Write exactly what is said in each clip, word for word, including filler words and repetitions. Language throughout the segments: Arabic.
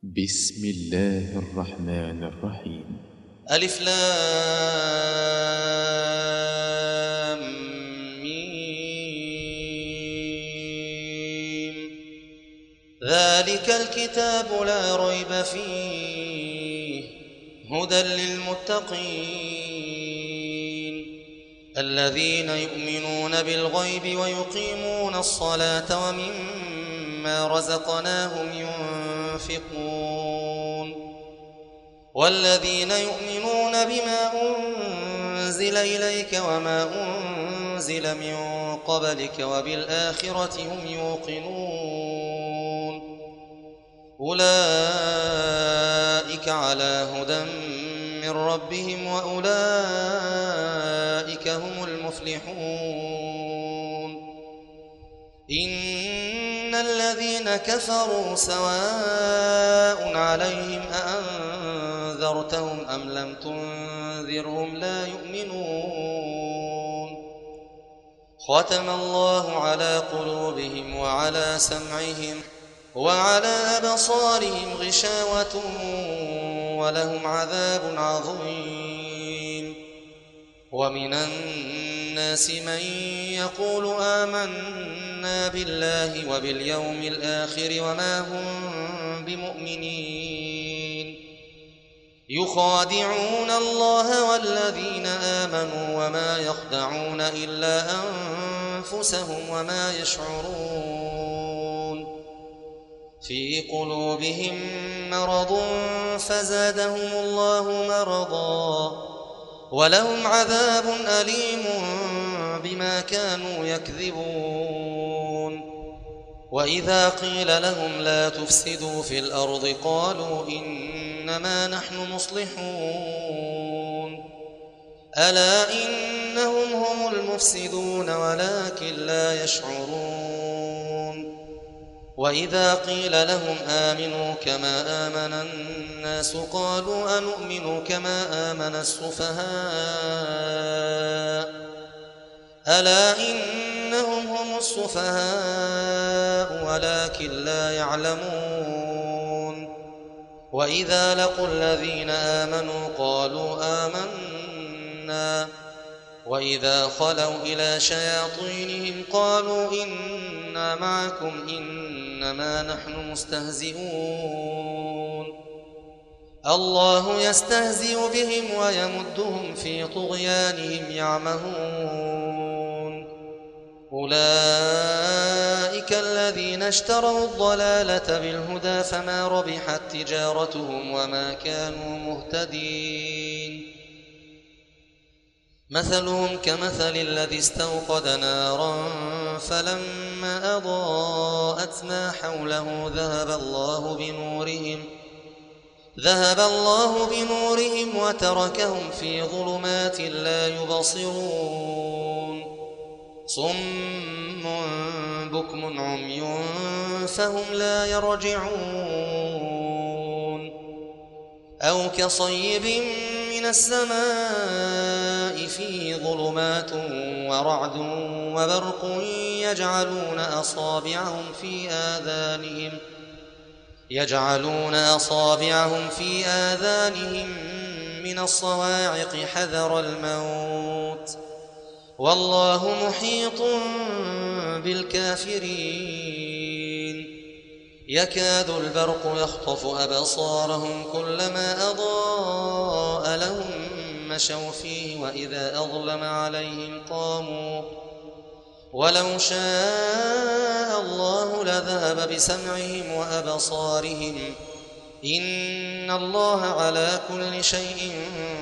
بسم الله الرحمن الرحيم. ألف لام ميم. ذلك الكتاب لا ريب فيه هدى للمتقين الذين يؤمنون بالغيب ويقيمون الصلاة ومما رزقناهم ينفقون والذين يؤمنون بما أنزل إليك وما أنزل من قبلك وبالآخرة هم يوقنون أولئك على هدى من ربهم وأولئك هم المفلحون. إن الذين كفروا سواء عليهم أأنذرتهم أم لم تنذرهم لا يؤمنون. ختم الله على قلوبهم وعلى سمعهم وعلى أبصارهم غشاوة ولهم عذاب عظيم. ومن الناس من يقول آمنا بالله وباليوم الآخر وما هم بمؤمنين يخادعون الله والذين آمنوا وما يخدعون إلا أنفسهم وما يشعرون. في قلوبهم مرض فزادهم الله مرضا ولهم عذاب أليم بما كانوا يكذبون. وإذا قيل لهم لا تفسدوا في الأرض قالوا إنما نحن مصلحون ألا إنهم هم المفسدون ولكن لا يشعرون. وإذا قيل لهم آمنوا كما آمن الناس قالوا أنؤمن كما آمن السفهاء ألا إنهم هم السفهاء ولكن لا يعلمون. وإذا لقوا الذين آمنوا قالوا آمنا وإذا خلوا إلى شياطينهم قالوا إنا معكم إنما نحن مستهزئون. الله يستهزئ بهم ويمدهم في طغيانهم يعمهون. أولئك الذين اشتروا الضلالة بالهدى فما ربحت تجارتهم وما كانوا مهتدين. مثلهم كمثل الذي استوقد نارا فلما أضاءت ما حوله ذهب الله بنورهم ذهب الله بنورهم وتركهم في ظلمات لا يبصرون. صم بكم عمي فهم لا يرجعون. أو كصيب من السماء فيه ظلمات ورعد وبرق يجعلون أصابعهم في آذانهم يجعلون أصابعهم في آذانهم من الصواعق حذر الموت والله محيط بالكافرين. يكاد البرق يخطف أبصارهم كلما أضاء لهم مشوا فيه وإذا أظلم عليهم قاموا ولو شاء الله لذهب بسمعهم وأبصارهم إن الله على كل شيء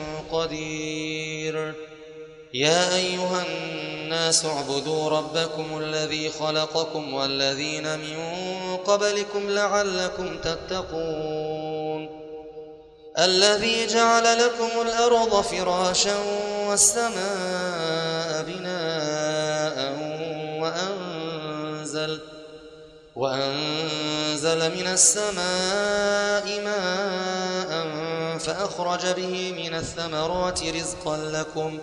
قدير. يا أيها الناس اعبدوا ربكم الذي خلقكم والذين من قبلكم لعلكم تتقون الذي جعل لكم الأرض فراشا والسماء بناء وأنزل, وأنزل من السماء ماء فأخرج به من الثمرات رزقا لكم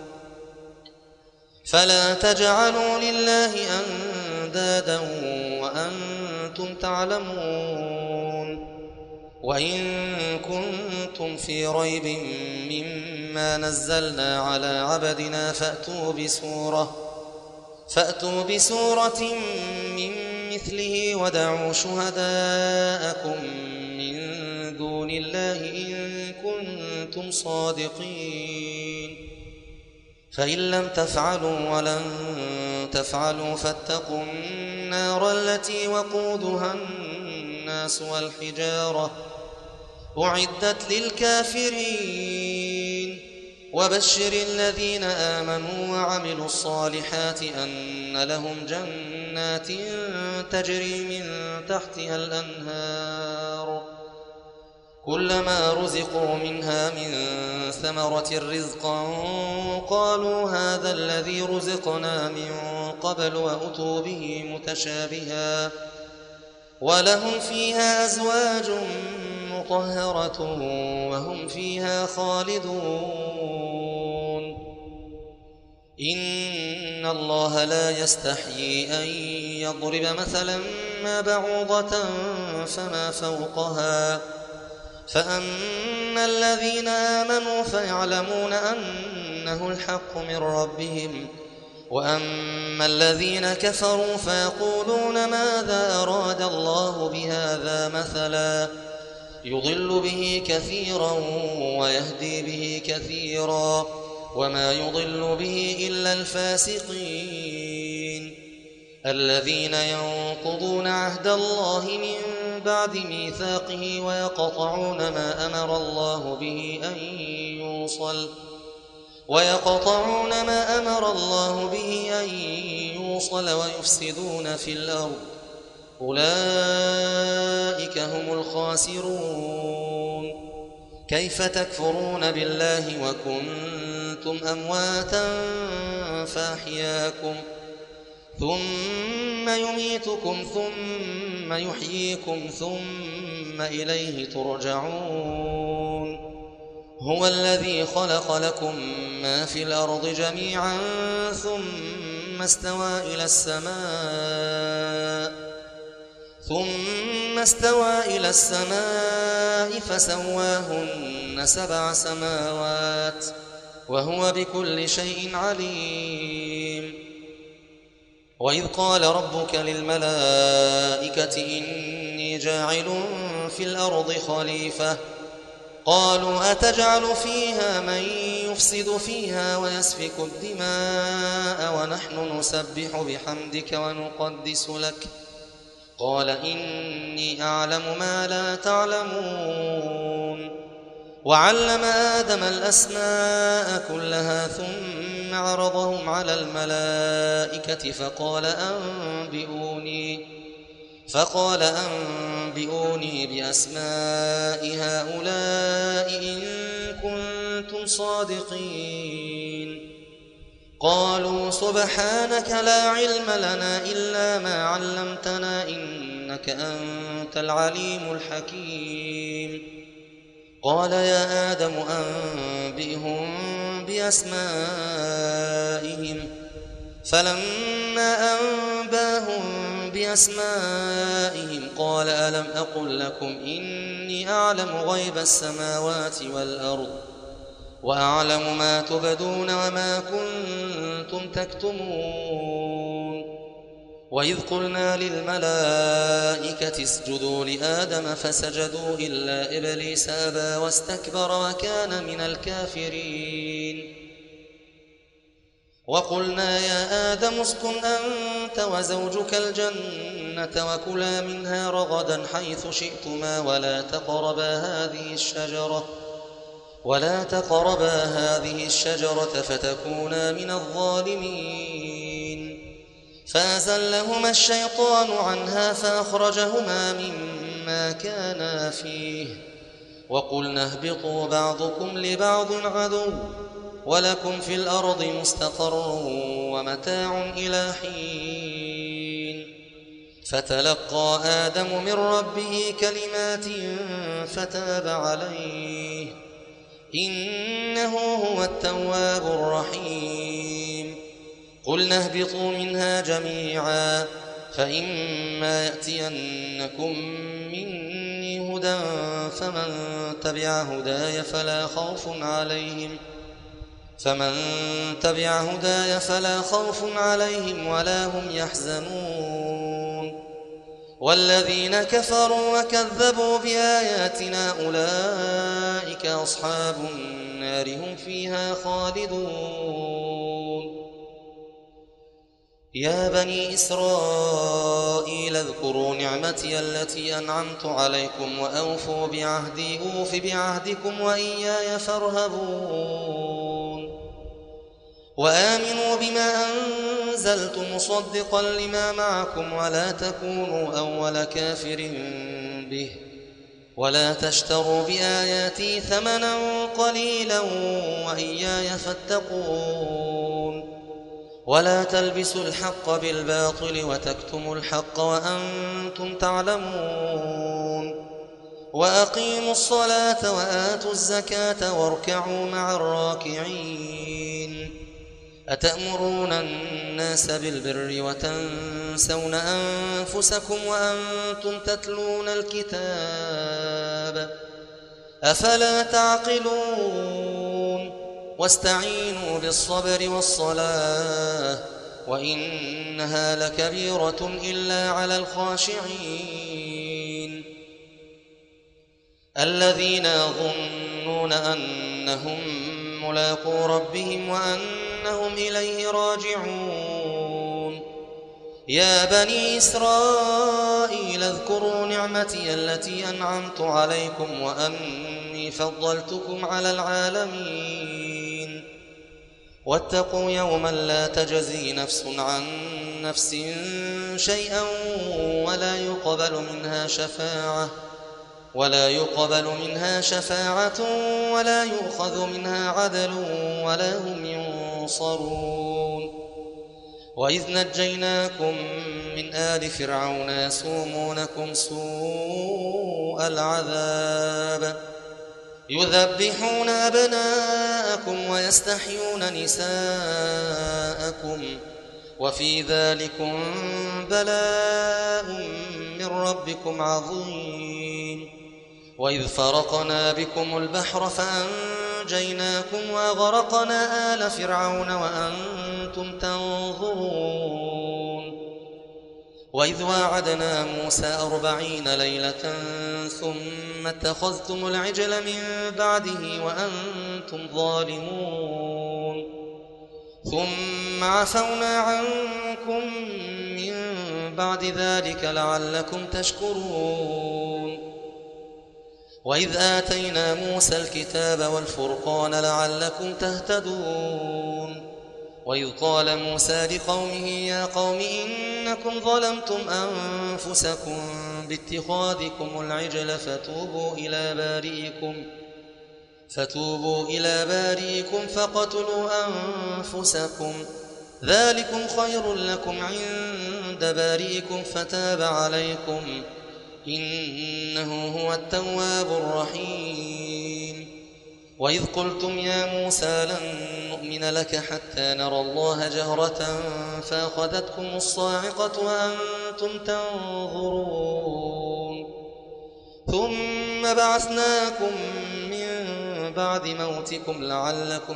فلا تجعلوا لله أندادا وأنتم تعلمون. وإن كنتم في ريب مما نزلنا على عبدنا فأتوا بسورة فأتوا بسورة من مثله ودعوا شهداءكم من دون الله إن كنتم صادقين فإن لم تفعلوا ولن تفعلوا فاتقوا النار التي وقودها الناس والحجارة أعدت للكافرين وبشر الذين آمنوا وعملوا الصالحات أن لهم جنات تجري من تحتها الأنهار كلما رزقوا منها من ثمرة رزقا قالوا هذا الذي رزقنا من قبل وأتوا به متشابها ولهم فيها أزواج مطهرة وهم فيها خالدون إن الله لا يستحيي أن يضرب مثلا ما بعوضة فما فوقها فأما الذين آمنوا فيعلمون أنه الحق من ربهم وأما الذين كفروا فيقولون ماذا أراد الله بهذا مثلا يضل به كثيرا ويهدي به كثيرا وما يضل به إلا الفاسقين الذين ينقضون عهد الله من بعد ميثاقه ويقطعون ما أمر الله به أن يوصل ويقطعون ما أمر الله به أن يوصل ويفسدون في الأرض أولئك هم الخاسرون كيف تكفرون بالله وكنتم أمواتا فأحياكم ثم يميتكم ثم يحييكم ثم إليه ترجعون هو الذي خلق لكم ما في الأرض جميعا ثم استوى إلى السماء ثم استوى إلى السماء فسواهن سبع سماوات وهو بكل شيء عليم وإذ قال ربك للملائكة إني جاعل في الأرض خليفة قالوا أتجعل فيها من يفسد فيها ويسفك الدماء ونحن نسبح بحمدك ونقدس لك قال إني أعلم ما لا تعلمون وعلم آدم الأسماء كلها ثم عرضهم على الملائكة فقال أنبئوني فقال أنبئوني بأسماء هؤلاء إن كنتم صادقين قالوا سبحانك لا علم لنا إلا ما علمتنا إنك أنت العليم الحكيم قال يا آدم أنبئهم بأسمائهم فلما أنباهم بأسمائهم قال ألم أقل لكم إني أعلم غيب السماوات والأرض وأعلم ما تبدون وما كنتم تكتمون وإذ قلنا للملائكة اسجدوا لآدم فسجدوا إلا إبليس أبى واستكبر وكان من الكافرين وقلنا يا آدم اسكن أنت وزوجك الجنة وكلا منها رغدا حيث شئتما ولا تقربا هذه الشجرة ولا تقربا هذه الشجرة فتكونا من الظالمين فأزلهما الشيطان عنها فأخرجهما مما كانا فيه وقلنا اهبطوا بعضكم لبعض عدو ولكم في الأرض مستقر ومتاع إلى حين فتلقى آدم من ربه كلمات فتاب عليه إنه هو التواب الرحيم قلنا اهبطوا منها جميعا فإما يأتينكم مني هدى فمن تبع هداي فلا خوف عليهم فمن تبع هداي فلا خوف عليهم ولا هم يحزنون والذين كفروا وكذبوا بآياتنا أولئك أصحاب النار هم فيها خالدون يا بني إسرائيل اذكروا نعمتي التي أنعمت عليكم وأوفوا بعهدي أوف بعهدكم وإياي فارهبون وآمنوا بما أنزلت مصدقا لما معكم ولا تكونوا أول كافر به ولا تشتروا بآياتي ثمنا قليلا وإياي فاتقون ولا تلبسوا الحق بالباطل وتكتموا الحق وأنتم تعلمون وأقيموا الصلاة وآتوا الزكاة واركعوا مع الراكعين أتأمرون الناس بالبر وتنسون أنفسكم وأنتم تتلون الكتاب أفلا تعقلون واستعينوا بالصبر والصلاة وإنها لكبيرة إلا على الخاشعين الذين يظنون أنهم ملاقو ربهم وأنهم إليه راجعون يا بني إسرائيل اذكروا نعمتي التي أنعمت عليكم وأني فضلتكم على العالمين واتقوا يوما لا تجزي نفس عن نفس شيئا ولا يقبل منها شفاعة ولا يقبل منها شفاعة ولا يؤخذ منها عدل ولا هم ينصرون وإذ نجيناكم من آل فرعون يسومونكم سوء العذاب يذبحون أبناءكم ويستحيون نساءكم وفي ذلكم بلاء من ربكم عظيم وإذ فرقنا بكم البحر فأنجيناكم وأغرقنا آل فرعون وأنتم تنظرون وإذ واعدنا موسى أربعين ليلة ثم اتخذتم العجل من بعده وأنتم ظالمون ثم عفونا عنكم من بعد ذلك لعلكم تشكرون وإذ آتينا موسى الكتاب والفرقان لعلكم تهتدون وإذ قال موسى لقومه يا قوم إنكم ظلمتم أنفسكم باتخاذكم العجل فتوبوا إلى بارئكم فتوبوا إلى بارئكم فقتلوا أنفسكم ذلكم خير لكم عند بارئكم فتاب عليكم إنه هو التواب الرحيم وإذ قلتم يا موسى لن نؤمن لك حتى نرى الله جهرة فأخذتكم الصاعقة وأنتم تنظرون ثم بعثناكم من بعد موتكم لعلكم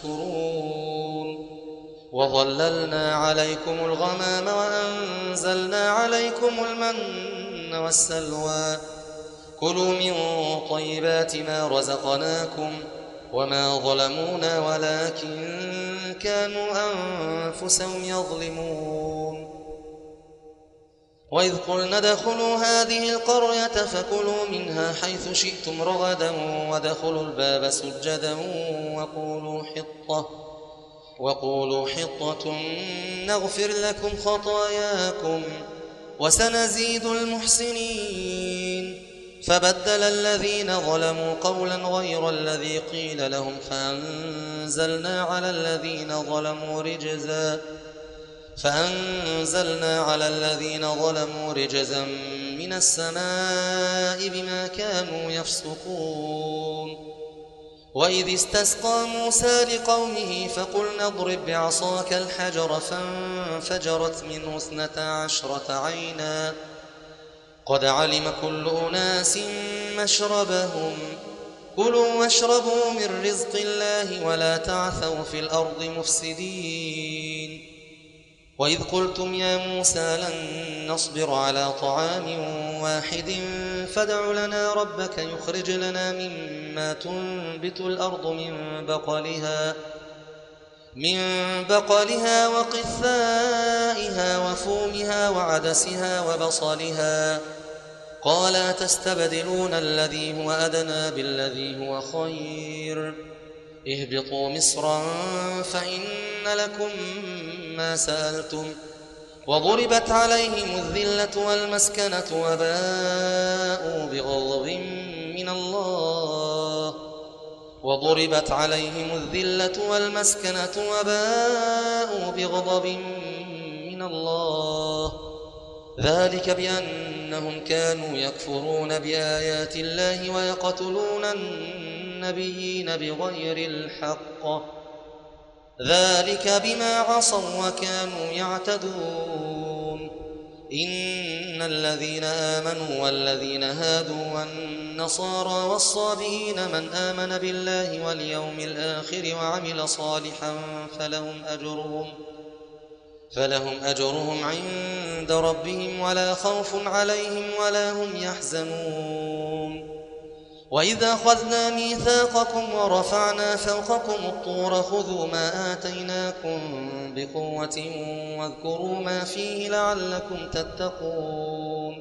تشكرون وظللنا عليكم الغمام وأنزلنا عليكم المن والسلوى كلوا من طيبات ما رزقناكم وما ظلمونا ولكن كانوا أنفسهم يظلمون وإذ قلنا ادخلوا هذه القرية فكلوا منها حيث شئتم رغدا وادخلوا الباب سجدا وقولوا حطة وقولوا حطة نغفر لكم خطاياكم وسنزيد المحسنين فبدل الذين ظلموا قولا غير الذي قيل لهم فأنزلنا على الذين ظلموا رجزا فأنزلنا على الذين ظلموا رجزا من السماء بما كانوا يفسقون وإذ استسقى موسى لقومه فقلنا اضرب بعصاك الحجر فانفجرت منه اثنتا عشرة عينا قد علم كل أناس مشربهم كلوا واشربوا من رزق الله ولا تعثوا في الأرض مفسدين وإذ قلتم يا موسى لن نصبر على طعام واحد فادع لنا ربك يخرج لنا مما تنبت الأرض من بقلها من بقلها وقثائها وفومها وعدسها وبصلها قال تستبدلون الذي هو أدنى بالذي هو خير اهبطوا مصرا فإن لكم ما سألتم وضربت عليهم الذلة والمسكنة وباءوا بغضب من الله وضربت عليهم الذلة والمسكنة وباءوا بغضب من الله ذلك بأنهم كانوا يكفرون بآيات الله ويقتلون النبيين بغير الحق ذلك بما عصوا وكانوا يعتدون إن الذين آمنوا والذين هادوا والنصارى والصابئين من آمن بالله واليوم الآخر وعمل صالحا فلهم أجرهم فلهم أجرهم عند ربهم ولا خوف عليهم ولا هم يحزنون وإذا أخذنا ميثاقكم ورفعنا فوقكم الطور خذوا ما آتيناكم بقوة واذكروا ما فيه لعلكم تتقون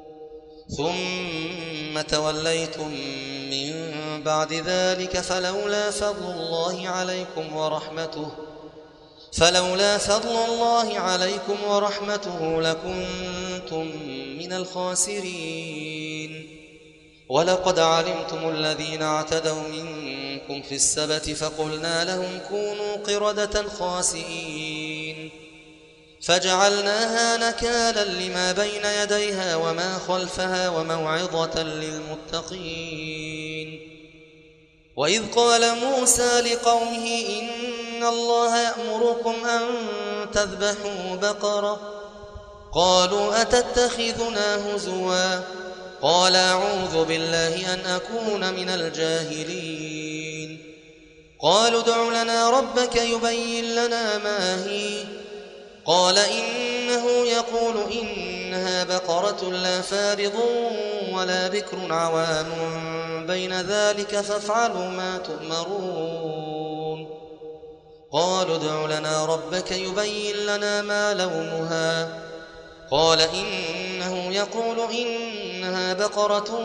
ثم توليتم من بعد ذلك فلولا فضل الله عليكم ورحمته فلولا فضل الله عليكم ورحمته لكنتم من الخاسرين ولقد علمتم الذين اعتدوا منكم في السبت فقلنا لهم كونوا قردة خاسئين فجعلناها نكالا لما بين يديها وما خلفها وموعظة للمتقين وإذ قال موسى لقومه إن الله يأمركم أن تذبحوا بقرة قالوا أتتخذنا هزوا قال أعوذ بالله أن أكون من الجاهلين قالوا ادع لنا ربك يبين لنا ما هي قال إنه يقول إنها بقرة لا فارض ولا بكر عوان بين ذلك فافعلوا ما تؤمرون قالوا ادع لنا ربك يبين لنا ما لونها قال إنه يقول إنها بقرة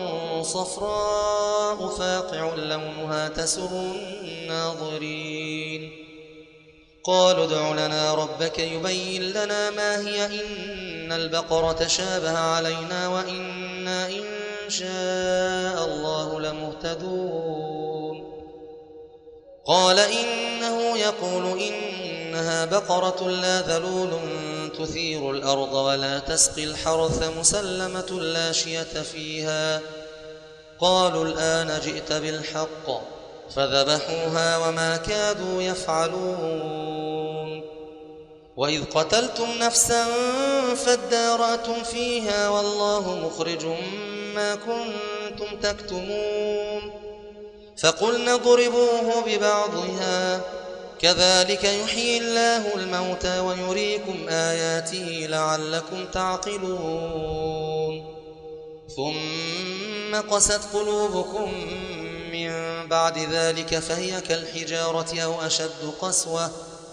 صفراء فاقع لونها تسر الناظرين قالوا ادع لنا ربك يبين لنا ما هي إن البقرة شابه علينا وإنا إن شاء الله لمهتدون قال إنه يقول إنها بقرة لا ذلول تثير الأرض ولا تسقي الحرث مسلمة لا شية فيها قالوا الآن جئت بالحق فذبحوها وما كادوا يفعلون وإذ قتلتم نفسا فادارأتم فيها والله مخرج ما كنتم تكتمون فقلنا اضربوه ببعضها كذلك يحيي الله الموتى ويريكم آياته لعلكم تعقلون ثم قست قلوبكم من بعد ذلك فهي كالحجارة أو أشد قسوة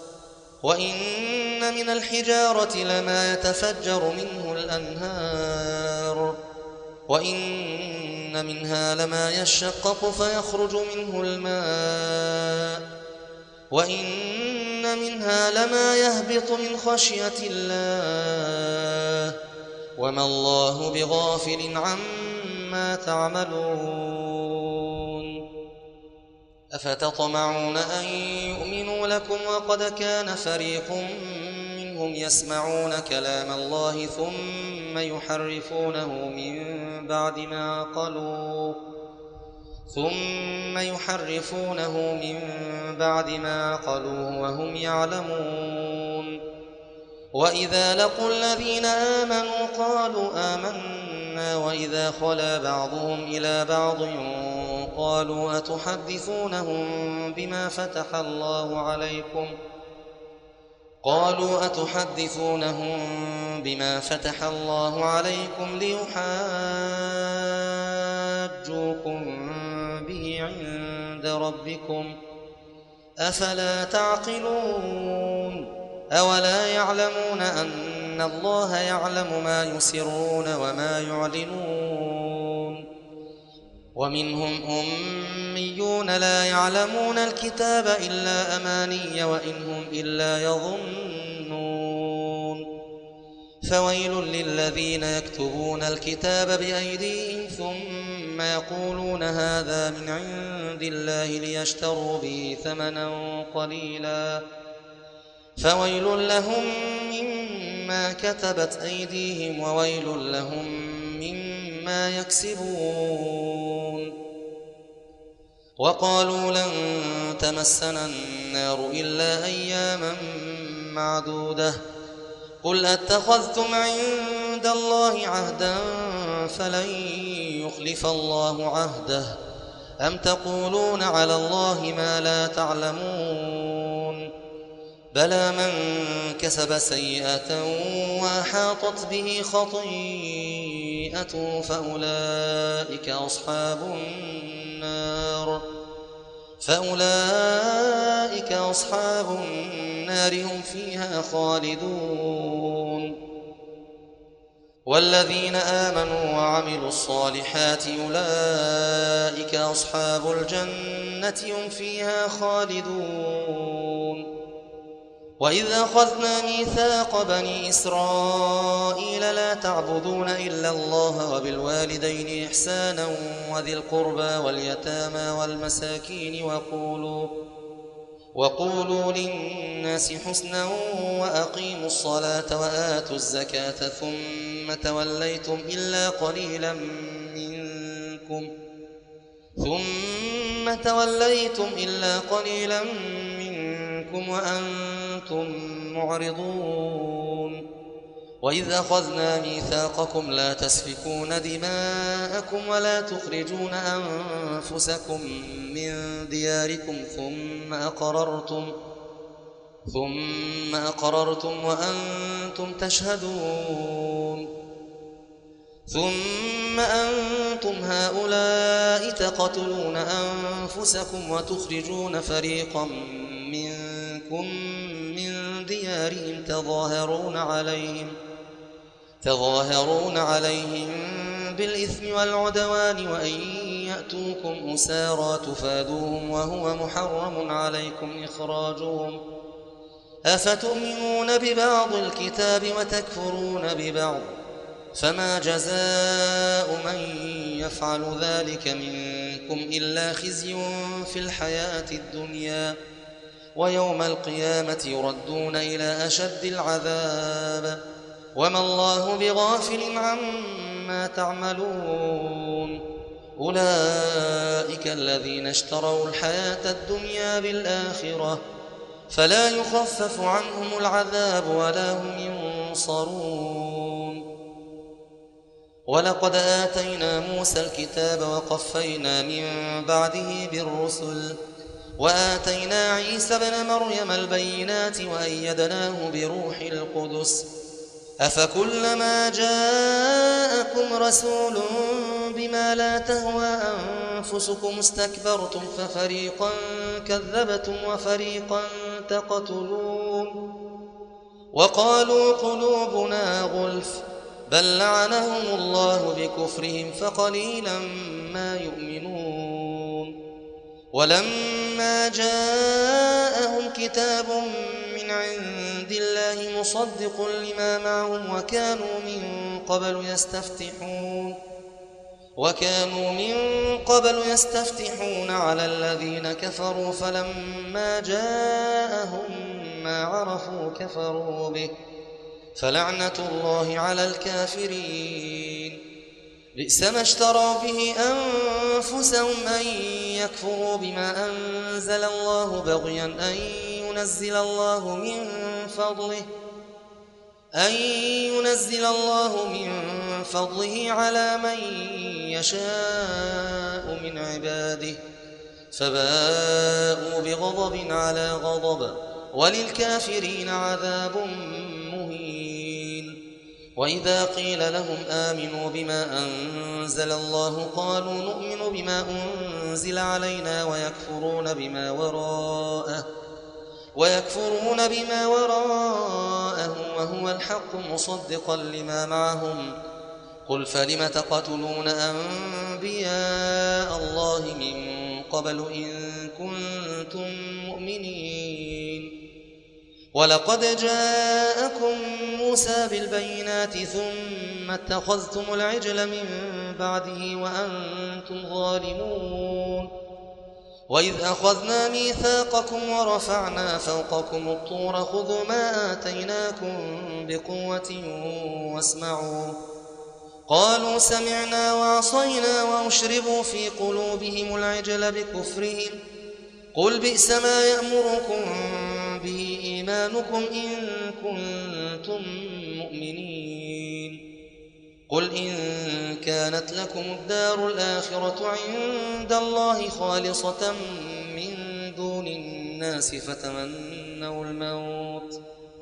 وإن من الحجارة لما يتفجر منه الأنهار وإن منها لما يشقق فيخرج منه الماء وإن منها لما يهبط من خشية الله وما الله بغافل عما تعملون أفتطمعون أن يؤمنوا لكم وقد كان فريق منهم يسمعون كلام الله ثم يحرفونه من بعد ما عقلوه ثم يحرفونه من بعد ما عقلوه وهم يعلمون وإذا لقوا الذين آمنوا قالوا آمنا منهما وإذا خلا بعضهم إلى بعض قالوا أتحدثونهم بما فتح الله عليكم قالوا أتحدثونهم بما فتح الله عليكم ليحاجوكم به عند ربكم أفلا تعقلون أولا يعلمون أن الله يعلم ما يسرون وما يعلنون ومنهم أميون لا يعلمون الكتاب إلا أماني وإن هم إلا يظنون فويل للذين يكتبون الكتاب بأيديهم ثم يقولون هذا من عند الله ليشتروا به ثمنا قليلا فويل لهم مما كتبت أيديهم وويل لهم مما يكسبون وقالوا لن تمسنا النار إلا أياما معدودة قل أتخذتم عند الله عهدا فلن يخلف الله عهده أم تقولون على الله ما لا تعلمون بلى من كسب سيئة وأحاطت به خطيئته فأولئك أصحاب النار فأولئك أصحاب النار هم فيها خالدون والذين آمنوا وعملوا الصالحات أولئك أصحاب الجنة هم فيها خالدون وإذ أخذنا ميثاق بني إسرائيل لا تعبدون إلا الله وبالوالدين إحسانا وذي القربى واليتامى والمساكين وقولوا وقولوا للناس حسنا وأقيموا الصلاة وآتوا الزكاة ثم توليتم إلا قليلا منكم ثم توليتم إلا قليلا منكم وأنتم معرضون وإذ أخذنا ميثاقكم لا تسفكون دماءكم ولا تخرجون أنفسكم من دياركم ثم أقررتم ثم أقررتم وأنتم تشهدون ثم أنتم هؤلاء تقتلون أنفسكم وتخرجون فريقا منكم من ديارهم تظاهرون عليهم تظاهرون عليهم بالإثم والعدوان وأن يأتوكم أسارى تفادوهم وهو محرم عليكم إخراجهم أفتؤمنون ببعض الكتاب وتكفرون ببعض فما جزاء من يفعل ذلك منكم إلا خزي في الحياة الدنيا ويوم القيامة يردون إلى أشد العذاب وما الله بغافل عما تعملون أولئك الذين اشتروا الحياة الدنيا بالآخرة فلا يخفف عنهم العذاب ولا هم ينصرون ولقد آتينا موسى الكتاب وقفينا من بعده بالرسل وآتينا عيسى ابن مريم البينات وأيدناه بروح القدس أفكلما جاءكم رسول بما لا تهوى أنفسكم استكبرتم ففريقا كذبتم وفريقا تقتلون وقالوا قلوبنا غلف بل لعنهم الله بكفرهم فقليلا ما يؤمنون ولما جاءهم كتاب من عند الله مصدق لما معهم وكانوا من قبل يستفتحون وكانوا من قبل يستفتحون على الذين كفروا فلما جاءهم ما عرفوا كفروا به فلعنة الله على الكافرين بئس ما اشتروا به أنفسهم أن يكفروا بما أنزل الله بغيا أن ينزل الله من فضله أن ينزل الله من فضله على من يشاء من عباده، فباءوا بغضب على غضب، وللكافرين عذاب مهين. وإذا قيل لهم آمنوا بما أنزل الله قالوا نؤمن بما أنزل علينا ويكفرون بما وراءه ويكفرون بما وراءه وهو الحق مصدقا لما معهم. قل فلم تقتلون أنبياء الله من قبل إن كنتم مؤمنين؟ ولقد جاءكم موسى بالبينات ثم اتخذتم العجل من بعده وأنتم ظالمون. وإذ أخذنا ميثاقكم ورفعنا فوقكم الطور خذوا ما آتيناكم بقوة واسمعوا. قالوا سمعنا وعصينا وأشربوا في قلوبهم العجل بكفرهم. قل بئس ما يأمركم به إيمانكم إن كنتم مؤمنين. قل إن كانت لكم الدار الآخرة عند الله خالصة من دون الناس فتمنوا الموت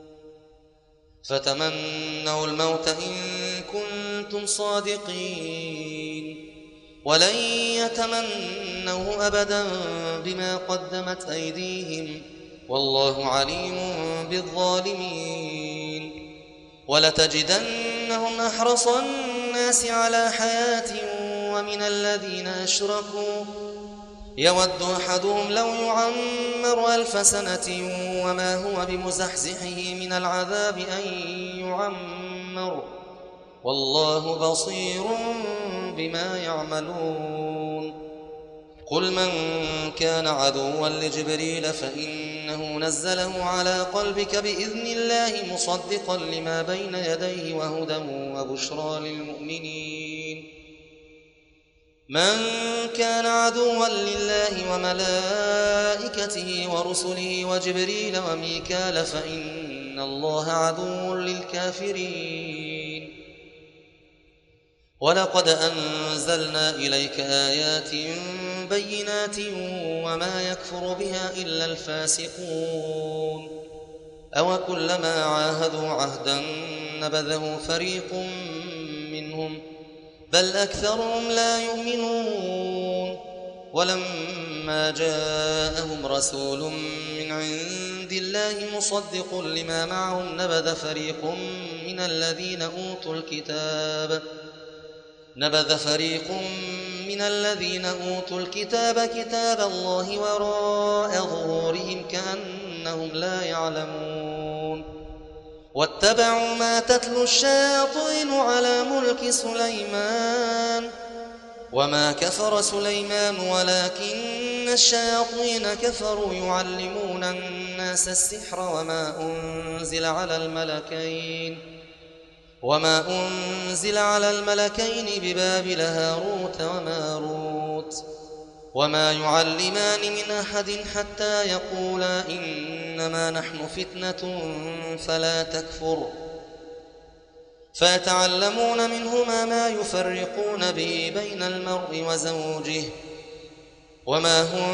فتمنوا الموت إن كنتم صادقين، ولن يتمنوه أبدا بما قدمت أيديهم والله عليم بالظالمين. ولتجدنهم أحرص الناس على حياة ومن الذين أشركوا يود أحدهم لو يعمر ألف سنة وما هو بمزحزحه من العذاب أن يعمر والله بصير بما يعملون. قل من كان عدوا لجبريل فإنه نزله على قلبك بإذن الله مصدقا لما بين يديه وهدى وبشرى للمؤمنين. من كان عدوا لله وملائكته ورسله وجبريل وميكال فإن الله عدو للكافرين. ولقد أنزلنا إليك آيات بينات وما يكفر بها إلا الفاسقون. أوكلما عاهدوا عهدا نبذه فريق منهم بل أكثرهم لا يؤمنون. ولما جاءهم رسول من عند الله مصدق لما معهم نبذ فريق من الذين أوتوا الكتاب نبذ فريق من الذين أوتوا الكتاب كتاب الله وراء ظهورهم كأنهم لا يعلمون. واتبعوا ما تتلو الشياطين على ملك سليمان وما كفر سليمان ولكن الشياطين كفروا يعلمون الناس السحر وما أنزل على الملكين وما أنزل على الملكين ببابل هاروت وماروت وما يعلمان من أحد حتى يقولا إنما نحن فتنة فلا تكفر فيتعلمون منهما ما يفرقون به بين المرء وزوجه وما هم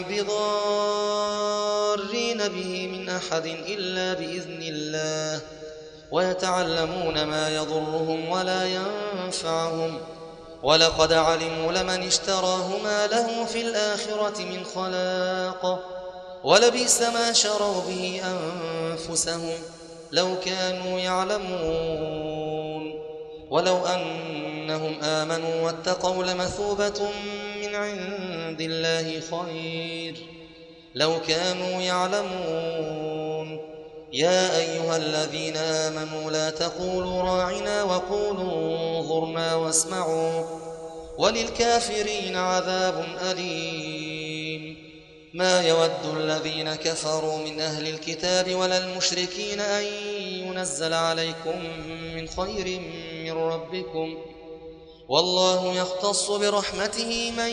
بضارين به من أحد إلا بإذن الله ويتعلمون ما يضرهم ولا ينفعهم ولقد علموا لمن اشتراه ما له في الآخرة من خلاق ولبئس ما شروا به أنفسهم لو كانوا يعلمون. ولو أنهم آمنوا واتقوا لمثوبة من عند الله خير لو كانوا يعلمون. يا أيها الذين آمنوا لا تقولوا راعنا وقولوا انظرنا واسمعوا وللكافرين عذاب أليم. ما يود الذين كفروا من أهل الكتاب ولا المشركين أن ينزل عليكم من خير من ربكم والله يختص برحمته من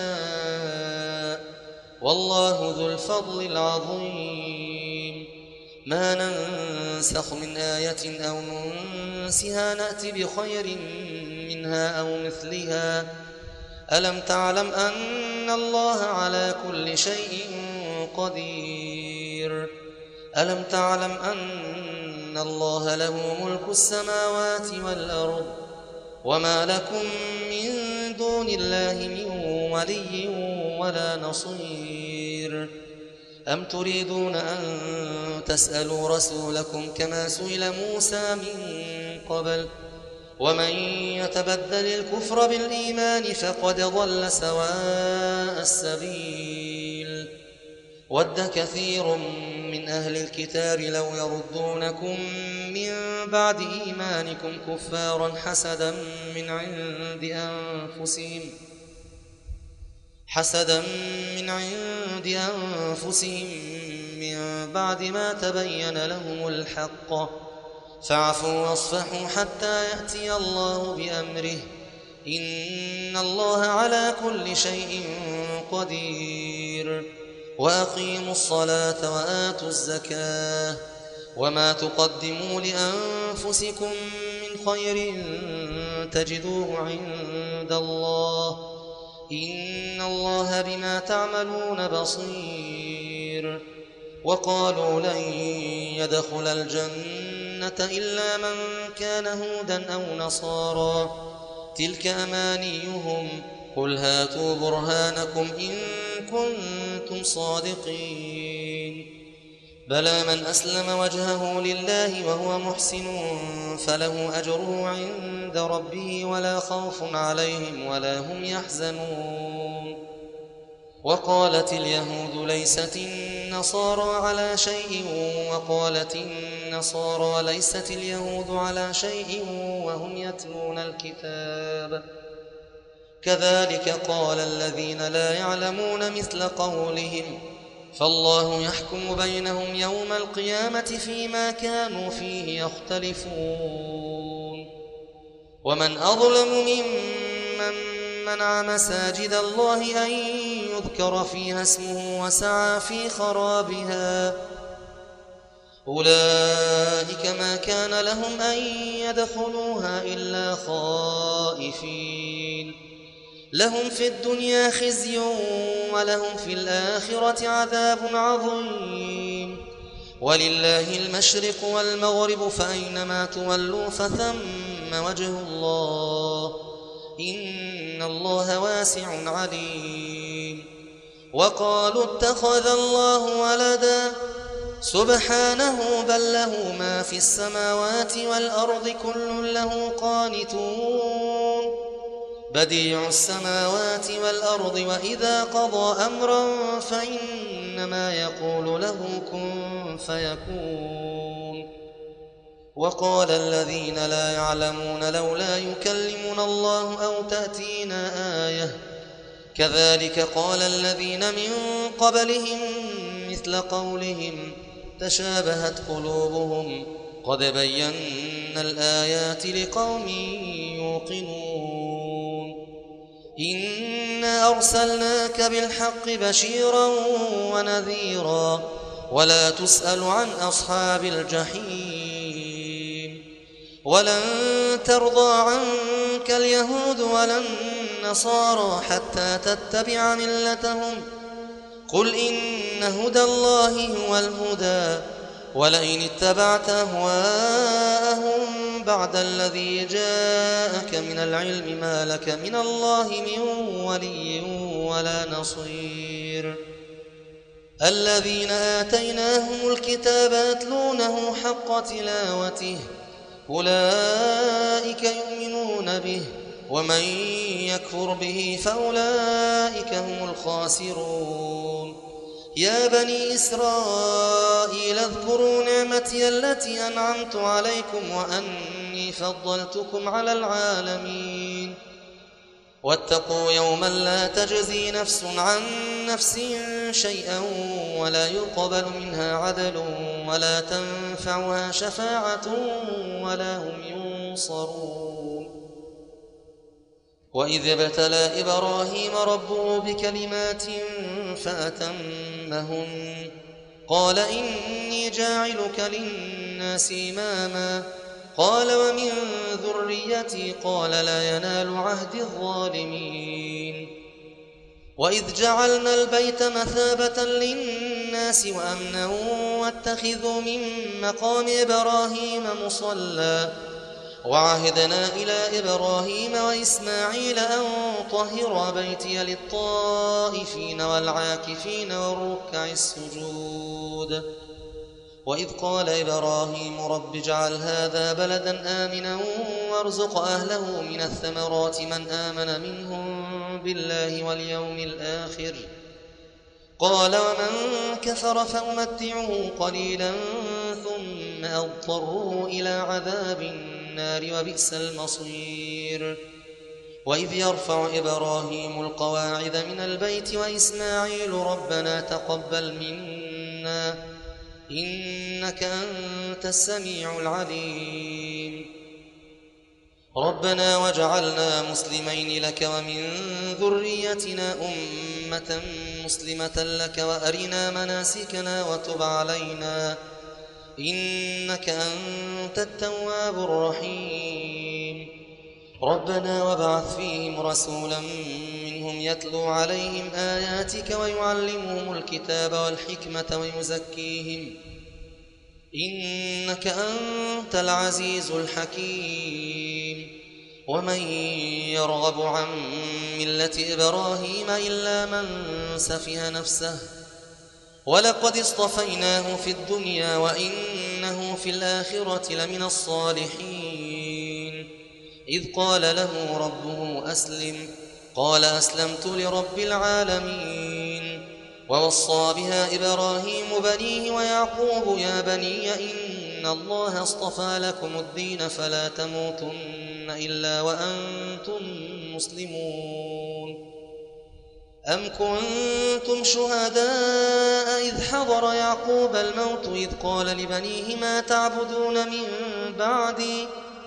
يشاء والله ذو الفضل العظيم. ما ننسخ من آية أو ننسها نأت بخير منها أو مثلها ألم تعلم أن الله على كل شيء قدير ألم تعلم أن الله له ملك السماوات والأرض وما لكم من دون الله من ولي ولا نصير أم تريدون أن تسألوا رسولكم كما سئل موسى من قبل ومن يتبدل الكفر بالإيمان فقد ضل سواء السبيل ود كثير من أهل الكتاب لو يردونكم من بعد إيمانكم كفارا حسدا من عند أنفسهم حسدا من عند أنفسهم من بعد ما تبين لهم الحق فاعفوا واصفحوا حتى يأتي الله بأمره إن الله على كل شيء قدير وأقيموا الصلاة وآتوا الزكاة وما تقدموا لأنفسكم من خير تجدوه عند الله إن الله بما تعملون بصير وقالوا لن يدخل الجنة إلا من كان هودا أو نصارى تلك أمانيهم قل هاتوا برهانكم إن كنتم صادقين بلى من أسلم وجهه لله وهو محسن فله أجره عند ربه ولا خوف عليهم ولا هم يحزنون وقالت اليهود ليست النصارى على شيء وقالت النصارى ليست اليهود على شيء وهم يتلون الكتاب كذلك قال الذين لا يعلمون مثل قولهم فالله يحكم بينهم يوم القيامة فيما كانوا فيه يختلفون ومن أظلم ممن منع مساجد الله أن يذكر فيها اسمه وسعى في خرابها أولئك ما كان لهم أن يدخلوها إلا خائفين لهم في الدنيا خزي ولهم في الآخرة عذاب عظيم ولله المشرق والمغرب فأينما تولوا فثم وجه الله إن الله واسع عليم وقالوا اتخذ الله ولدا سبحانه بل له ما في السماوات والأرض كل له قانتون بديع السماوات والأرض وإذا قضى أمرا فإنما يقول له كن فيكون وقال الذين لا يعلمون لولا يكلمنا الله أو تأتينا آية كذلك قال الذين من قبلهم مثل قولهم تشابهت قلوبهم قد بينا الآيات لقوم يوقنون إنا أرسلناك بالحق بشيرا ونذيرا ولا تسأل عن أصحاب الجحيم ولن ترضى عنك اليهود ولا النصارى حتى تتبع ملتهم قل إن هدى الله هو الهدى ولئن اتبعت أهواءهم بعد الذي جاءك من العلم ما لك من الله من ولي ولا نصير الذين آتيناهم الكتاب يتلونه حق تلاوته أولئك يؤمنون به ومن يكفر به فأولئك هم الخاسرون يا بني إسرائيل اذكروا نعمتي التي أنعمت عليكم وأني فضلتكم على العالمين واتقوا يوما لا تجزي نفس عن نفس شيئا ولا يقبل منها عدل ولا تنفعها شفاعة ولا هم ينصرون وإذ ابتلى إبراهيم ربه بكلمات فأتمهن قال إني جاعلك للناس إماما قال ومن ذريتي قال لا ينال عهد الظالمين وإذ جعلنا البيت مثابة للناس وأمنا واتخذوا من مقام إبراهيم مصلى وعهدنا إلى إبراهيم وإسماعيل أن طهر بيتي للطائفين والعاكفين والركع السجود وإذ قال إبراهيم رب اجعل هذا بلدا آمنا وارزق أهله من الثمرات من آمن منهم بالله واليوم الآخر قال ومن كفر فأمتعه قليلا ثم أضطره إلى عذاب النار وبئس المصير وإذ يرفع إبراهيم القواعد من البيت وإسماعيل ربنا تقبل منا إنك أنت السميع العليم ربنا واجعلنا مسلمين لك ومن ذريتنا أمة مسلمة لك وأرنا مناسكنا وتب علينا إنك أنت التواب الرحيم ربنا وابعث فيهم رسولا منهم يتلو عليهم آياتك ويعلمهم الكتاب والحكمة ويزكيهم إنك أنت العزيز الحكيم ومن يرغب عن ملة إبراهيم إلا من سفه نفسه ولقد اصطفيناه في الدنيا وإنه في الآخرة لمن الصالحين إذ قال له ربه أسلم قال أسلمت لرب العالمين ووصى بها إبراهيم بنيه ويعقوب يا بني إن الله اصطفى لكم الدين فلا تموتن إلا وأنتم مسلمون أم كنتم شهداء إذ حضر يعقوب الموت إذ قال لبنيه ما تعبدون من بعدي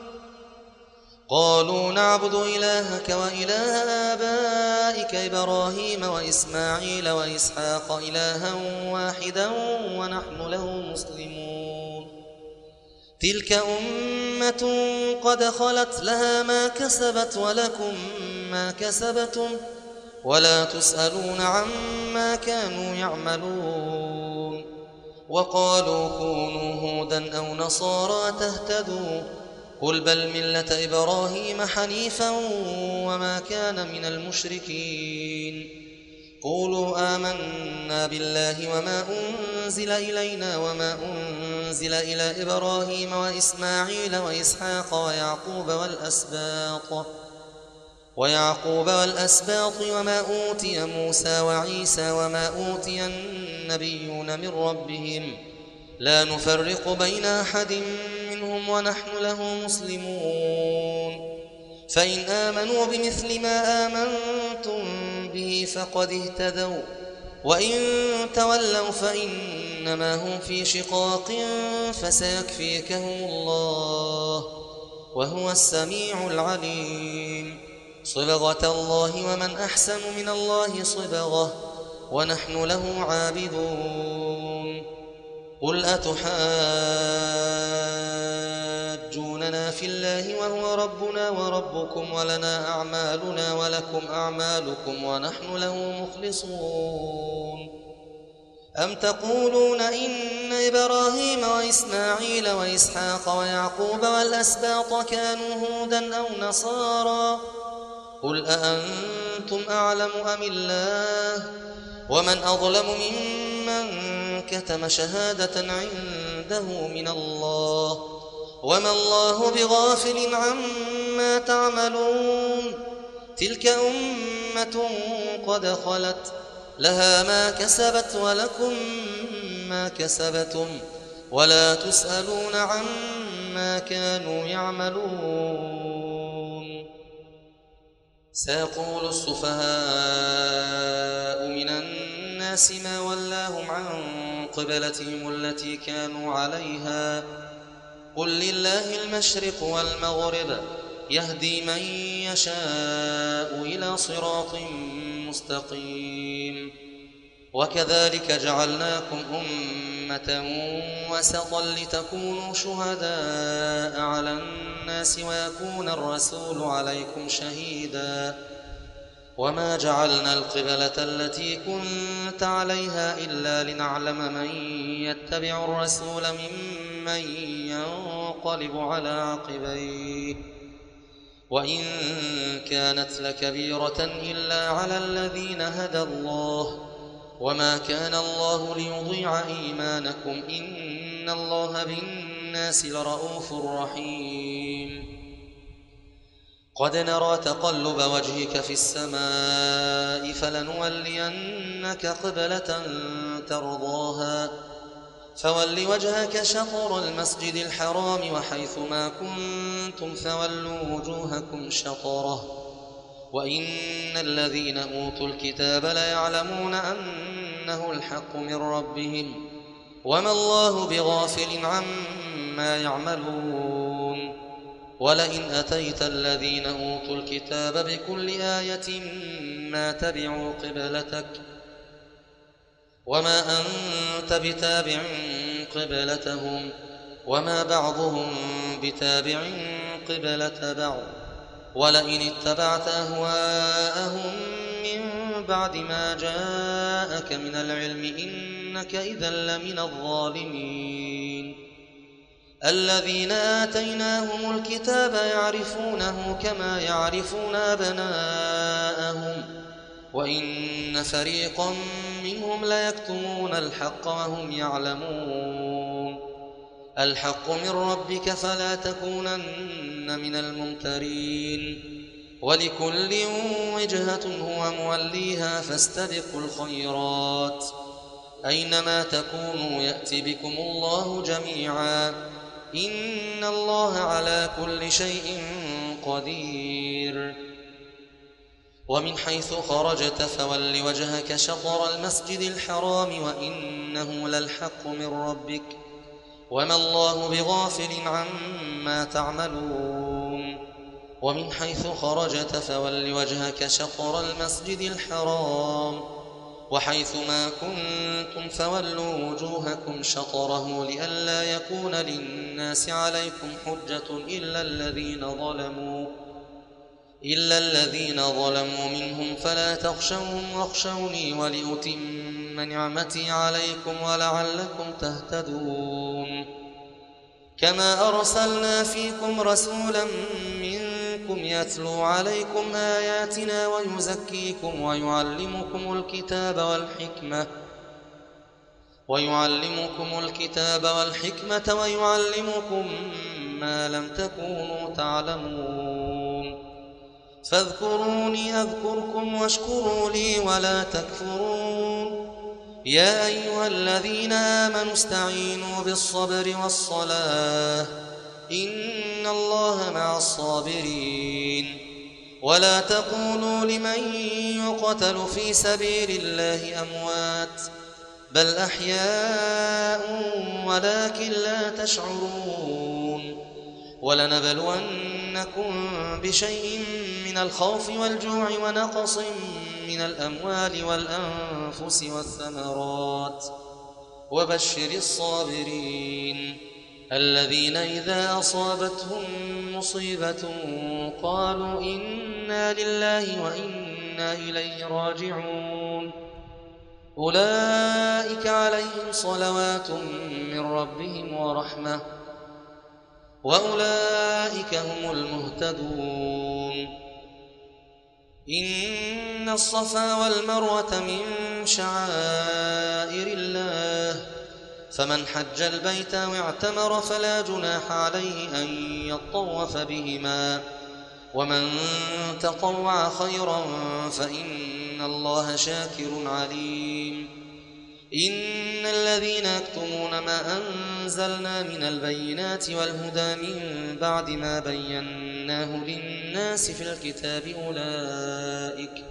قالوا نعبد إلهك وإله آبائك إبراهيم وإسماعيل وإسحاق إلها واحدا ونحن له مسلمون تلك أمة قد خلت لها ما كسبت ولكم ما كسبتم ولا تسألون عما كانوا يعملون وقالوا كونوا هودا أو نصارى تهتدوا قل بل ملة إبراهيم حنيفا وما كان من المشركين قولوا آمنا بالله وما أنزل إلينا وما أنزل إلى إبراهيم وإسماعيل وإسحاق ويعقوب والأسباط ويعقوب والأسباط وما أوتي موسى وعيسى وما أوتي النبيون من ربهم لا نفرق بين أحد منهم ونحن له مسلمون فإن آمنوا بمثل ما آمنتم به فقد اهتدوا وإن تولوا فإنما هم في شقاق فسيكفيكهم الله وهو السميع العليم صبغة الله ومن أحسن من الله صبغة ونحن له عابدون قل أتحاجوننا في الله وهو ربنا وربكم ولنا أعمالنا ولكم أعمالكم ونحن له مخلصون أم تقولون إن إبراهيم وإسماعيل وإسحاق ويعقوب والأسباط كانوا هودا أو نصارى قل أأنتم أعلم أم الله ومن أظلم ممن كتم شهادة عنده من الله وما الله بغافل عما تعملون تلك أمة قد خلت لها ما كسبت ولكم ما كسبتم ولا تسألون عما كانوا يعملون سيقول السفهاء من الناس ما ولاهم عن قبلتهم التي كانوا عليها قل لله المشرق والمغرب يهدي من يشاء إلى صراط مستقيم وكذلك جعلناكم أمة وسطا لتكونوا شهداء على الناس ويكون الرسول عليكم شهيدا وما جعلنا القبلة التي كنت عليها إلا لنعلم من يتبع الرسول ممن ينقلب على عقبيه وإن كانت لكبيرة إلا على الذين هدى الله وما كان الله ليضيع إيمانكم إن الله بالناس لرءوف رحيم قد نرى تقلب وجهك في السماء فلنولينك قبلة ترضاها فول وجهك شطر المسجد الحرام وحيث ما كنتم فولوا وجوهكم شطره وإن الذين أوتوا الكتاب ليعلمون أنه الحق من ربهم وما الله بغافل عما يعملون ولئن أتيت الذين أوتوا الكتاب بكل آية ما تبعوا قبلتك وما أنت بتابع قبلتهم وما بعضهم بتابع قبلة بعض ولئن اتبعت أهواءهم من بعد ما جاءك من العلم إنك إذا لمن الظالمين الذين آتيناهم الكتاب يعرفونه كما يعرفون أبناءهم وإن فريقا منهم ليكتمون الحق وهم يعلمون الحق من ربك فلا تكونن من الممترين ولكل وجهة هو موليها فاستبقوا الخيرات أينما تكونوا يأت بكم الله جميعا إن الله على كل شيء قدير ومن حيث خرجت فول وجهك شطر المسجد الحرام وإنه للحق من ربك وما الله بغافل عما تعملون ومن حيث خرجت فول وجهك شطر المسجد الحرام وحيث ما كنتم فولوا وجوهكم شطره لئلا يكون للناس عليكم حجة إلا الذين ظلموا إلا الذين ظلموا منهم فلا تخشوهم واخشوني ولأتم نعمتي عليكم ولعلكم تهتدون كما أرسلنا فيكم رسولا منكم يتلو عليكم آياتنا ويزكيكم ويعلمكم الكتاب والحكمة ويعلمكم الكتاب والحكمة ويعلمكم ما لم تكونوا تعلمون فاذكروني أذكركم واشكروا لي ولا تكفرون يا أيها الذين آمنوا استعينوا بالصبر والصلاة إن الله مع الصابرين ولا تقولوا لمن يقتل في سبيل الله أموات بل أحياء ولكن لا تشعرون ولنبلونكم بشيء من الخوف والجوع ونقص من الأموال والأنفس والثمرات وبشر الصابرين الذين إذا أصابتهم مصيبة قالوا إنا لله وإنا إليه راجعون أولئك عليهم صلوات من ربهم ورحمة وأولئك هم المهتدون إن الصفا والمروة من شعائر الله فمن حج البيت واعتمر فلا جناح عليه أن يطوف بهما ومن تطوع خيرا فإن الله شاكر عليم إن الذين يكتمون ما أنزلنا من البينات والهدى من بعد ما بيناه للناس في الكتاب أولئك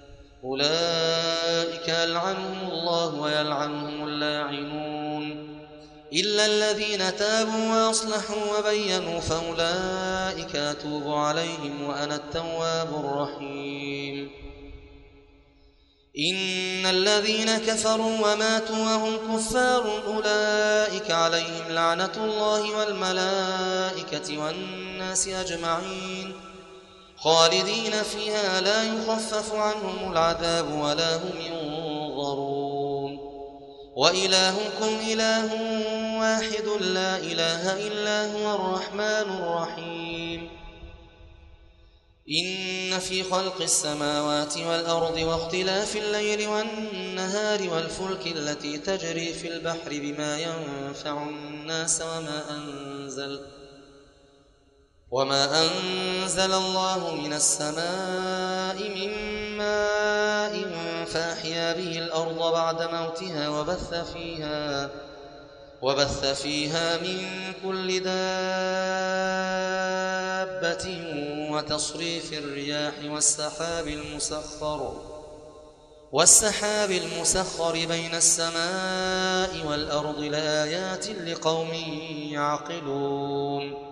أولئك يلعنهم الله ويلعنهم اللاعنون إلا الذين تابوا وأصلحوا وبينوا فأولئك أتوب عليهم وأنا التواب الرحيم إن الذين كفروا وماتوا وهم كفار أولئك عليهم لعنة الله والملائكة والناس أجمعين خالدين فيها لا يخفف عنهم العذاب ولا هم ينظرون وإلهكم إله واحد لا إله إلا هو الرحمن الرحيم إن في خلق السماوات والأرض واختلاف الليل والنهار والفلك التي تجري في البحر بما ينفع الناس وما أنزل وما أنزل الله من السماء من ماء فأحيا به الأرض بعد موتها وبث فيها وبث فيها من كل دابة وتصريف الرياح والسحاب المسخر والسحاب المسخر بين السماء والأرض لآيات لقوم يعقلون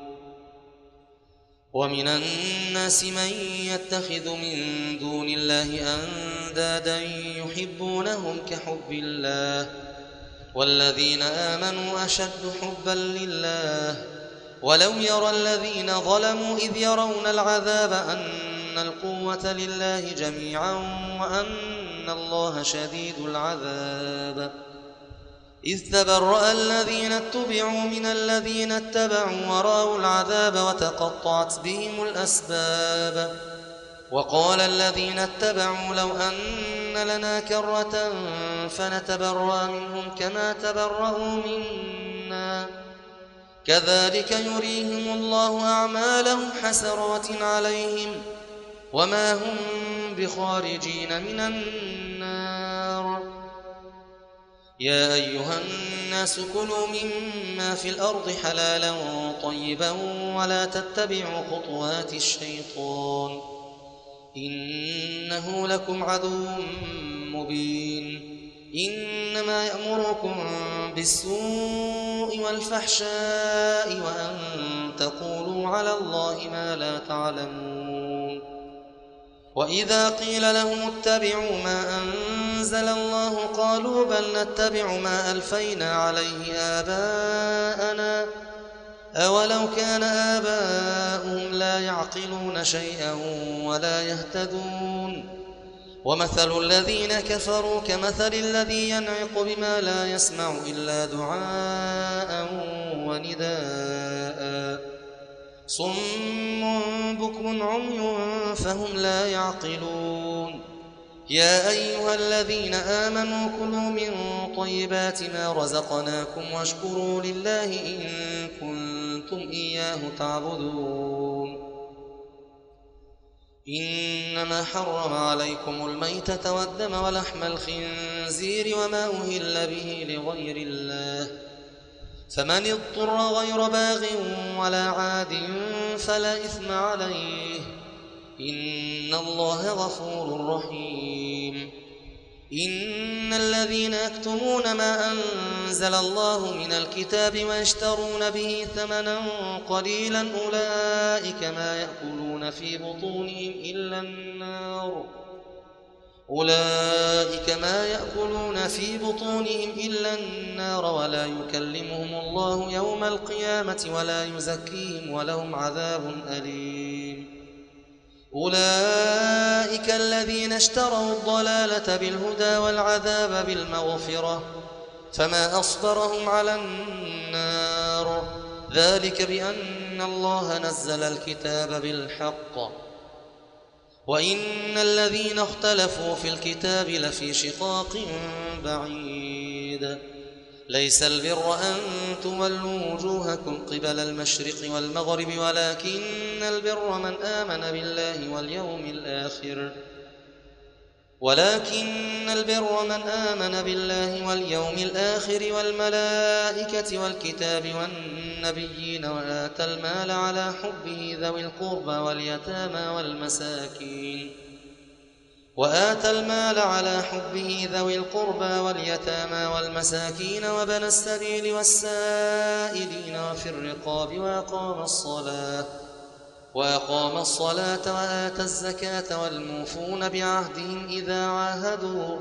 ومن الناس من يتخذ من دون الله أندادا يحبونهم كحب الله والذين آمنوا أشد حبا لله ولو يرى الذين ظلموا إذ يرون العذاب أن القوة لله جميعا وأن الله شديد العذاب إذ تبرأ الذين اتبعوا من الذين اتبعوا ورأوا العذاب وتقطعت بهم الأسباب وقال الذين اتبعوا لو أن لنا كرة فنتبرأ منهم كما تبرأوا منا كذلك يريهم الله أعمالهم حسرات عليهم وما هم بخارجين من النار يا أيها الناس كلوا مما في الأرض حلالا طيبا ولا تتبعوا خطوات الشيطان إنه لكم عدو مبين إنما يأمركم بالسوء والفحشاء وأن تقولوا على الله ما لا تعلمون وإذا قيل لهم اتبعوا ما أنزل الله قالوا بل نتبع ما ألفينا عليه آباءنا أولو كان آباؤهم لا يعقلون شيئا ولا يهتدون ومثل الذين كفروا كمثل الذي ينعق بما لا يسمع إلا دعاء ونداء صم بكم عمي فهم لا يعقلون يا أيها الذين آمنوا كلوا من طيبات ما رزقناكم واشكروا لله إن كنتم إياه تعبدون إنما حرم عليكم الميتة والدم ولحم الخنزير وما أهل به لغير الله فمن اضطر غير باغ ولا عاد فلا إثم عليه إن الله غفور رحيم إن الذين يكتمون ما أنزل الله من الكتاب ويشترون به ثمنا قليلا أولئك ما يأكلون في بطونهم إلا النار أولئك ما يأكلون في بطونهم إلا النار ولا يكلمهم الله يوم القيامة ولا يزكيهم ولهم عذاب أليم أولئك الذين اشتروا الضلالة بالهدى والعذاب بالمغفرة فما أصبرهم على النار ذلك بأن الله نزل الكتاب بالحق وإن الذين اختلفوا في الكتاب لفي شقاق بعيد ليس البر أن تولوا وجوهكم قبل المشرق والمغرب ولكن البر من آمن بالله واليوم الآخر ولكن البر من آمن بالله واليوم الآخر والملائكة والكتاب والنبيين وآتى المال على حبه ذوي القربى واليتامى والمساكين وآتى المال على حبه ذوي القربى واليتامى والمساكين وابن السبيل والسائلين وفي الرقاب وأقام الصلاة وأقام الصلاة وآتى الزكاة والموفون بعهدهم إذا عاهدوا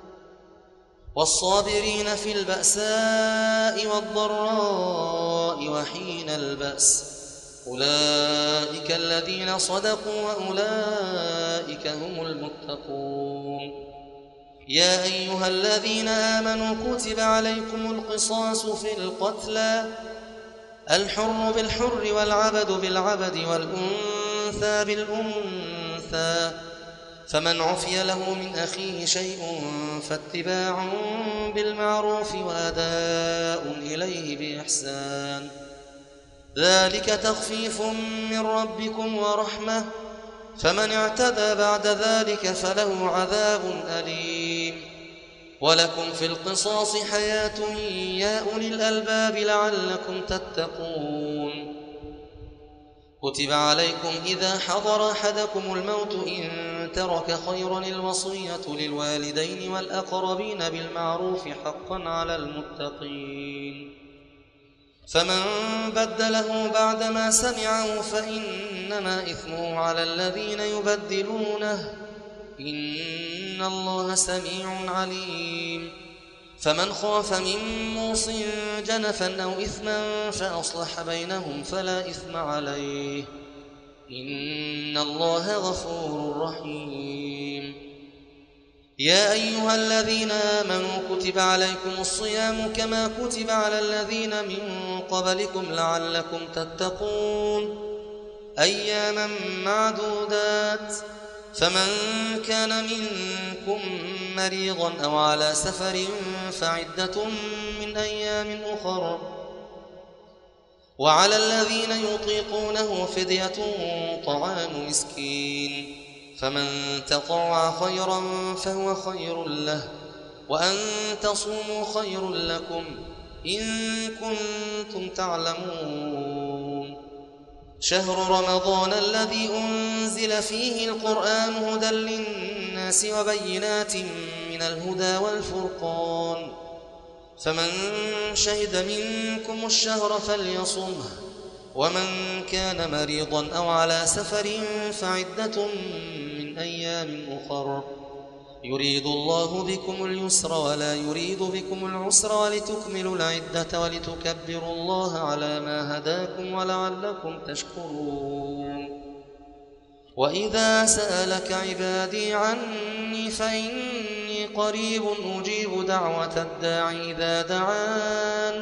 والصابرين في البأساء والضراء وحين البأس أولئك الذين صدقوا وأولئك هم المتقون. يا أيها الذين آمنوا كتب عليكم القصاص في القتلى الحر بالحر والعبد بالعبد والأنثى بالأنثى فمن عفي له من أخيه شيء فاتباع بالمعروف وأداء إليه بإحسان ذلك تخفيف من ربكم ورحمة فمن اعتدى بعد ذلك فله عذاب أليم. ولكم في القصاص حياة يا أولي الألباب لعلكم تتقون. كتب عليكم إذا حضر أحدكم الموت إن ترك خيرا الوصية للوالدين والأقربين بالمعروف حقا على المتقين فمن بدله بعدما سمعه فإنما إثمه على الذين يبدلونه إن الله سميع عليم. فمن خاف من موص جنفا أو إثما فأصلح بينهم فلا إثم عليه إن الله غفور رحيم. يا أيها الذين آمنوا كتب عليكم الصيام كما كتب على الذين من قبلكم لعلكم تتقون أياما معدودات فمن كان منكم مريضا أو على سفر فعدة من أيام أخر وعلى الذين يطيقونه فدية طعام مسكين فمن تطوع خيرا فهو خير له وأن تصوموا خير لكم إن كنتم تعلمون. شهر رمضان الذي أنزل فيه القرآن هدى للناس وبينات من الهدى والفرقان فمن شهد منكم الشهر فليصمه ومن كان مريضا أو على سفر فعدة من أيام أخر يريد الله بكم اليسر ولا يريد بكم العسر ولتكملوا العدة ولتكبروا الله على ما هداكم ولعلكم تشكرون. وإذا سألك عبادي عني فإني قريب أجيب دعوة الداعي إذا دعان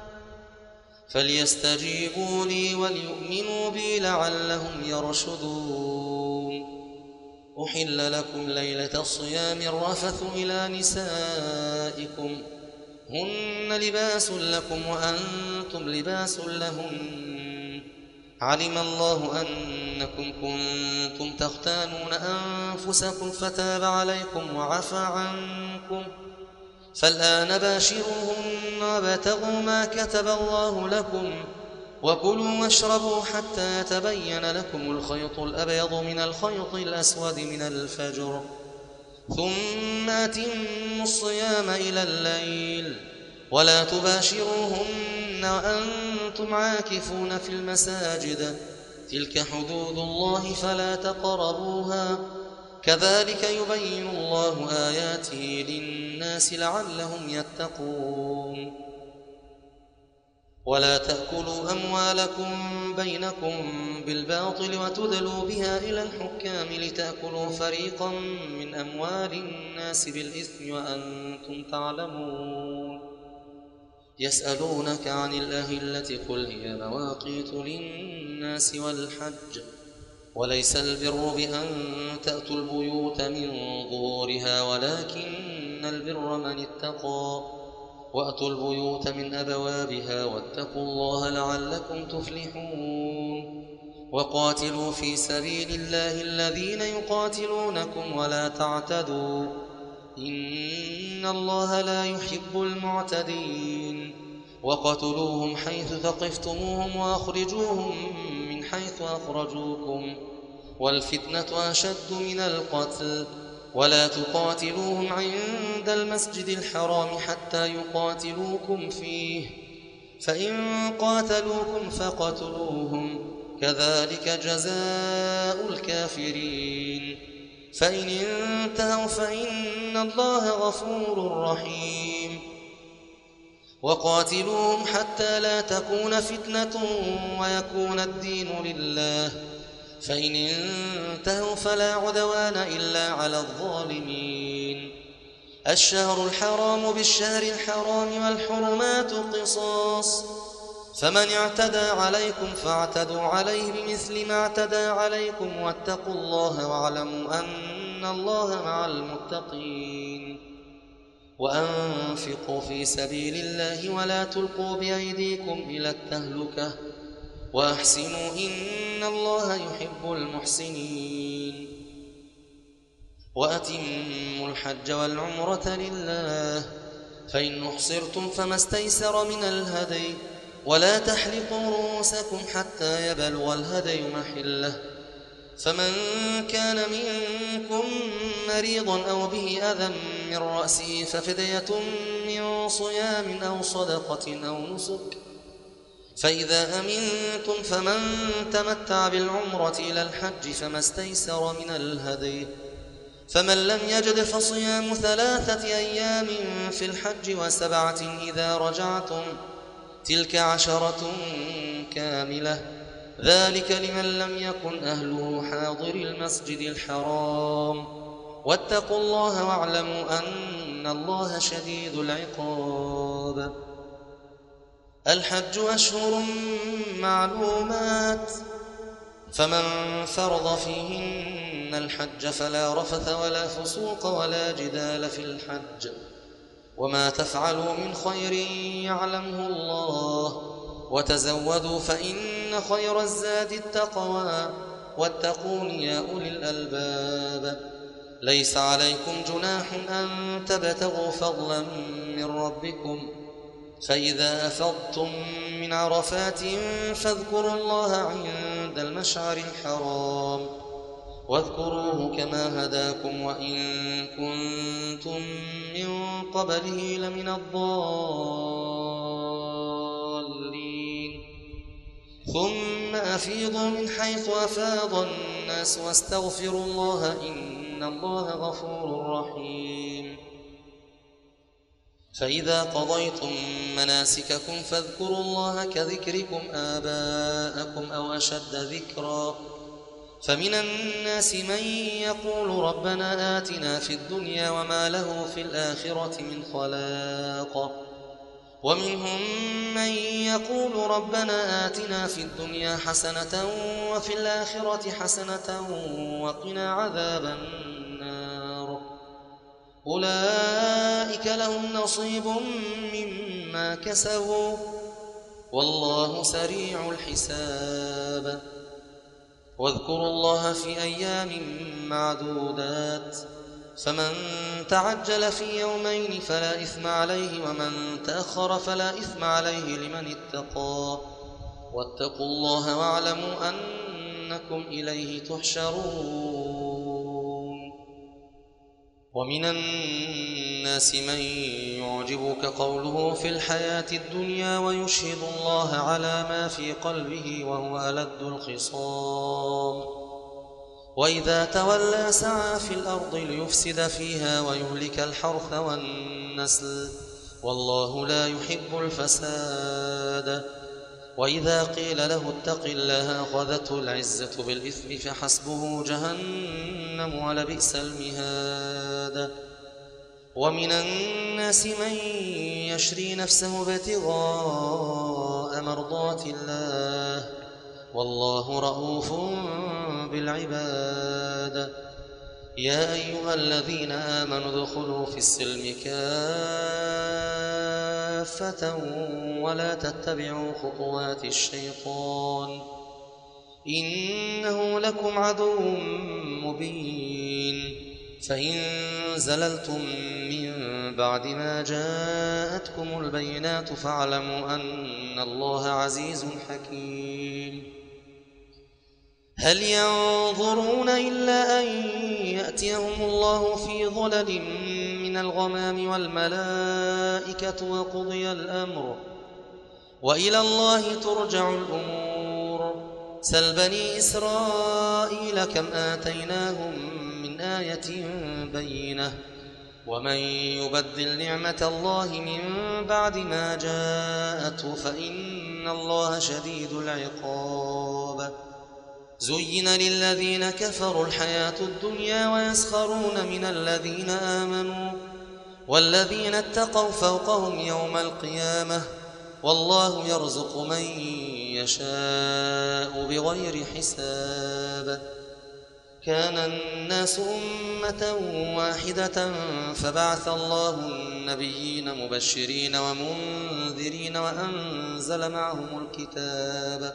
فليستجيبوا لي وليؤمنوا بي لعلهم يرشدون. أحل لكم ليلة الصيام الرفث إلى نسائكم هن لباس لكم وأنتم لباس لهن علم الله أنكم كنتم تختانون أنفسكم فتاب عليكم وعفى عنكم فالآن باشروهن وابتغوا ما كتب الله لكم وكلوا واشربوا حتى يتبين لكم الخيط الأبيض من الخيط الأسود من الفجر ثم أتموا الصيام إلى الليل ولا تباشروهن وأنتم عاكفون في المساجد تلك حدود الله فلا تقربوها كذلك يبين الله آياته للناس لعلهم يتقون. ولا تأكلوا أموالكم بينكم بالباطل وتدلوا بها إلى الحكام لتأكلوا فريقا من أموال الناس بالإثم وأنتم تعلمون. يسألونك عن الأهلة قل هي مواقيت للناس والحج وليس البر بأن تأتوا البيوت من ظهورها ولكن البر من اتقى وأتوا البيوت من أبوابها واتقوا الله لعلكم تفلحون. وقاتلوا في سبيل الله الذين يقاتلونكم ولا تعتدوا إن الله لا يحب المعتدين. وقتلوهم حيث ثقفتموهم وأخرجوهم من حيث أخرجوكم والفتنة أشد من القتل ولا تقاتلوهم عند المسجد الحرام حتى يقاتلوكم فيه فإن قاتلوكم فقتلوهم كذلك جزاء الكافرين فإن انتهوا فإن الله غفور رحيم وقاتلوهم حتى لا تكون فتنة ويكون الدين لله فإن انتهوا فلا عدوان إلا على الظالمين الشهر الحرام بالشهر الحرام والحرمات قصاص فمن اعتدى عليكم فاعتدوا عليه بمثل ما اعتدى عليكم واتقوا الله واعلموا أن الله مع المتقين وأنفقوا في سبيل الله ولا تلقوا بأيديكم إلى التهلكة وأحسنوا إن الله يحب المحسنين وأتموا الحج والعمرة لله فإن أحصرتم فما استيسر من الهدي ولا تحلقوا رؤوسكم حتى يبلغ الهدي محله فمن كان منكم مريضا أو به أذى من رأسه ففدية من صيام أو صدقة أو نسك فإذا أمنتم فمن تمتع بالعمرة إلى الحج فما استيسر من الهدي فمن لم يجد فصيام ثلاثة أيام في الحج وسبعة إذا رجعتم تلك عشرة كاملة ذلك لمن لم يكن أهله حاضر المسجد الحرام واتقوا الله واعلموا أن الله شديد العقاب الحج أشهر معلومات فمن فرض فيهن الحج فلا رفث ولا فسوق ولا جدال في الحج وما تفعلوا من خير يعلمه الله وتزودوا فإن خير الزاد التقوى واتقون يا أولي الألباب ليس عليكم جناح أن تبتغوا فضلا من ربكم فإذا أفضتم من عرفات فاذكروا الله عند المشعر الحرام واذكروه كما هداكم وإن كنتم من قبله لمن الضالين ثم أفيضوا من حيث أفاض الناس واستغفروا الله إن الله غفور رحيم فإذا قضيتم مناسككم فاذكروا الله كذكركم آباءكم أو أشد ذكرا فمن الناس من يقول ربنا آتنا في الدنيا وما له في الآخرة من خلاق ومنهم من يقول ربنا آتنا في الدنيا حسنة وفي الآخرة حسنة وقنا عذاب النار أولئك لهم نصيب مما كسبوا والله سريع الحساب واذكروا الله في أيام معدودات فمن تعجل في يومين فلا إثم عليه ومن تأخر فلا إثم عليه لمن اتقى واتقوا الله واعلموا أنكم إليه تحشرون ومن الناس من يعجبك قوله في الحياة الدنيا ويشهد الله على ما في قلبه وهو ألد الخصام وإذا تولى سعى في الأرض ليفسد فيها ويهلك الحرث والنسل والله لا يحب الفساد وإذا قيل له اتق الله أخذته العزة بالإثم فحسبه جهنم ولبئس المهاد ومن الناس من يشري نفسه ابتغاء مرضات الله والله رؤوف بالعباد يا أيها الذين آمنوا ادخلوا في السلم كافة ولا تتبعوا خطوات الشيطان إنه لكم عدو مبين فإن زللتم من بعد ما جاءتكم البينات فاعلموا أن الله عزيز حكيم هل ينظرون إلا أن يأتيهم الله في ظلل من الغمام والملائكة وقضي الأمر وإلى الله ترجع الأمور سل بني إسرائيل كم آتيناهم من آية بينة ومن يبدل نعمة الله من بعد ما جاءته فإن الله شديد العقاب. زين للذين كفروا الحياة الدنيا ويسخرون من الذين آمنوا والذين اتقوا فوقهم يوم القيامة والله يرزق من يشاء بغير حساب. كان الناس أمة واحدة فبعث الله النبيين مبشرين ومنذرين وأنزل معهم الكتاب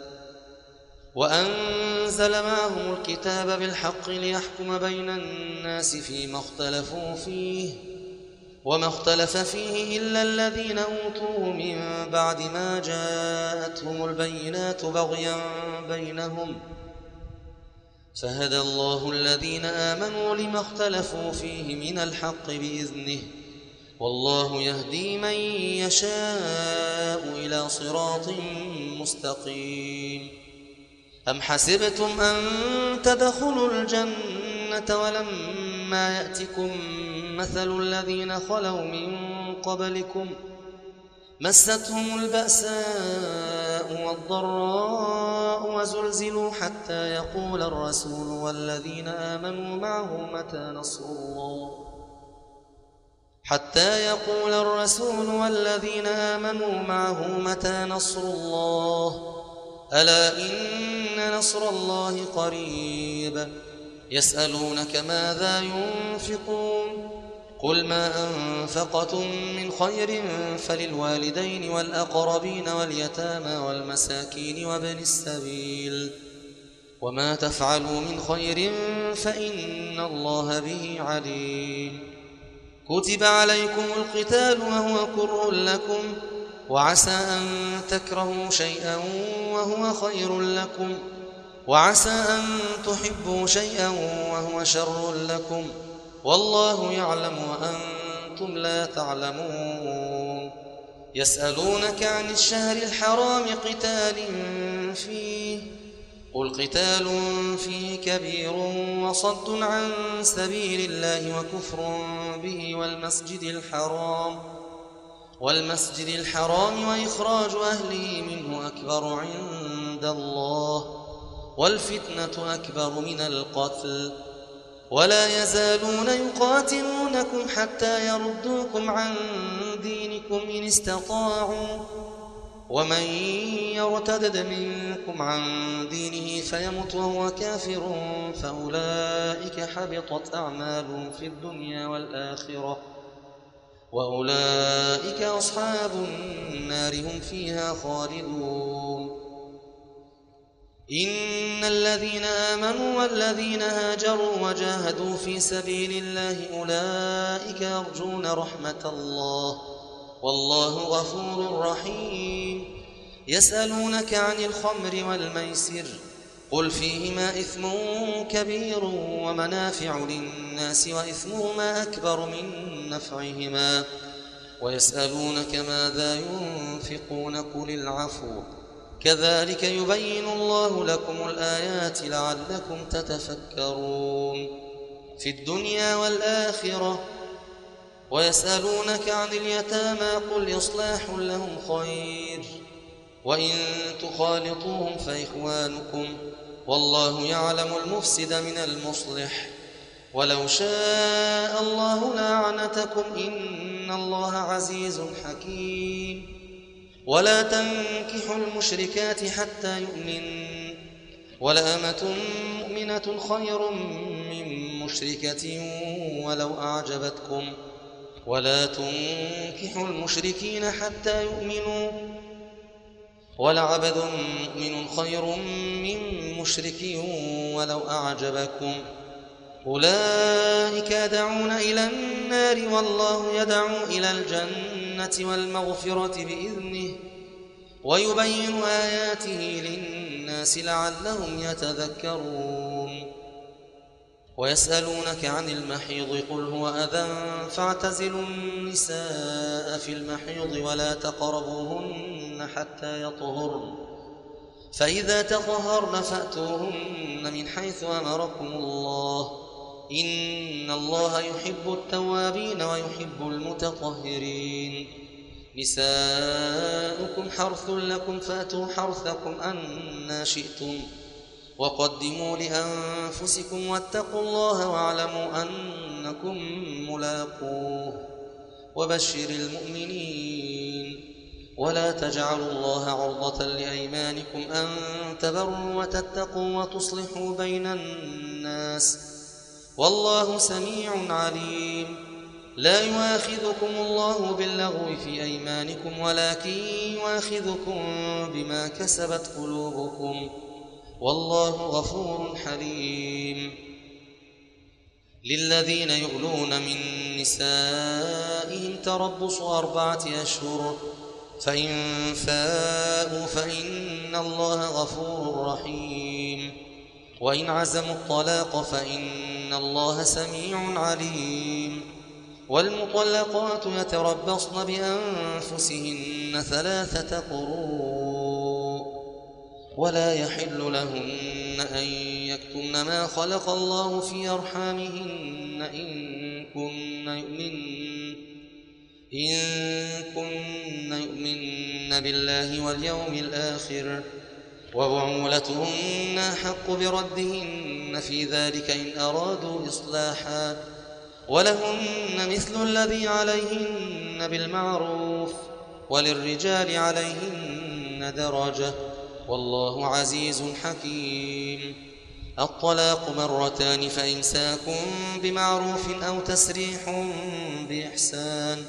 وأنزل معهم الكتاب بالحق ليحكم بين الناس فيما اختلفوا فيه وما اختلف فيه إلا الذين أوتوه من بعد ما جاءتهم البينات بغيا بينهم فهدى الله الذين آمنوا لما اختلفوا فيه من الحق بإذنه والله يهدي من يشاء إلى صراط مستقيم. أم حسبتم أن تدخلوا الجنة ولما يأتكم مثل الذين خلوا من قبلكم مستهم البأساء والضراء وزلزلوا حتى يقول الرسول والذين آمنوا معه متى نصر الله حتى يقول الرسول والذين آمنوا معه متى نصر الله ألا إن نصر الله قريب. يسألونك ماذا ينفقون قل ما أنفقتم من خير فللوالدين والأقربين واليتامى والمساكين وابن السبيل وما تفعلوا من خير فإن الله به عليم. كتب عليكم القتال وهو كره لكم وعسى أن تكرهوا شيئا وهو خير لكم وعسى أن تحبوا شيئا وهو شر لكم والله يعلم وأنتم لا تعلمون. يسألونك عن الشهر الحرام قتال فيه قل قتال فيه كبير وصد عن سبيل الله وكفر به والمسجد الحرام والمسجد الحرام وإخراج أهله منه أكبر عند الله والفتنة أكبر من القتل ولا يزالون يقاتلونكم حتى يردوكم عن دينكم إن استطاعوا ومن يرتد منكم عن دينه فيمت وهو كافر فأولئك حبطت أعمالهم في الدنيا والآخرة وأولئك أصحاب النار هم فيها خالدون. إن الذين آمنوا والذين هاجروا وجاهدوا في سبيل الله أولئك يرجون رحمة الله والله غفور رحيم. يسألونك عن الخمر والميسر قل فيهما إثم كبير ومنافع للناس وإثمهما أكبر من نفعهما ويسألونك ماذا ينفقون قل العفو كذلك يبين الله لكم الآيات لعلكم تتفكرون في الدنيا والآخرة. ويسألونك عن اليتامى قل إصلاح لهم خير وإن تخالطوهم فإخوانكم والله يعلم المفسد من المصلح ولو شاء الله لأعنتكم إن الله عزيز حكيم. ولا تنكحوا المشركات حتى يؤمن ولأمة مؤمنة خير من مشركة ولو أعجبتكم ولا تنكحوا المشركين حتى يؤمنوا ولعبد مؤمن خير من مشرك ولو أعجبكم أولئك يدعون إلى النار والله يدعو إلى الجنة والمغفرة بإذنه ويبين آياته للناس لعلهم يتذكرون. ويسألونك عن المحيض قل هو أذى فاعتزلوا النساء في المحيض ولا تقربوهن حتى يطهرن فإذا تطهرن فأتوهن من حيث أمركم الله إن الله يحب التوابين ويحب المتطهرين نساؤكم حرث لكم فأتوا حرثكم أنى شئتم وقدموا لأنفسكم واتقوا الله واعلموا أنكم ملاقوه وبشر المؤمنين ولا تجعلوا الله عرضة لأيمانكم أن تبروا وتتقوا وتصلحوا بين الناس والله سميع عليم لا يؤاخذكم الله باللغو في أيمانكم ولكن يؤاخذكم بما كسبت قلوبكم والله غفور حليم للذين يؤلون من نسائهم تربص أربعة أشهر فإن فاءوا فإن الله غفور رحيم وإن عزموا الطلاق فإن الله سميع عليم والمطلقات يتربصن بأنفسهن ثلاثة قروء ولا يحل لهن أن يكتمن ما خلق الله في أرحامهن إن كن يؤمن إن كن يؤمن بالله واليوم الآخر وبعولتهن أحق بردهن في ذلك إن أرادوا إصلاحا ولهن مثل الذي عليهن بالمعروف وللرجال عليهن درجة والله عزيز حكيم الطلاق مرتان فإمساك بمعروف أو تسريح بإحسان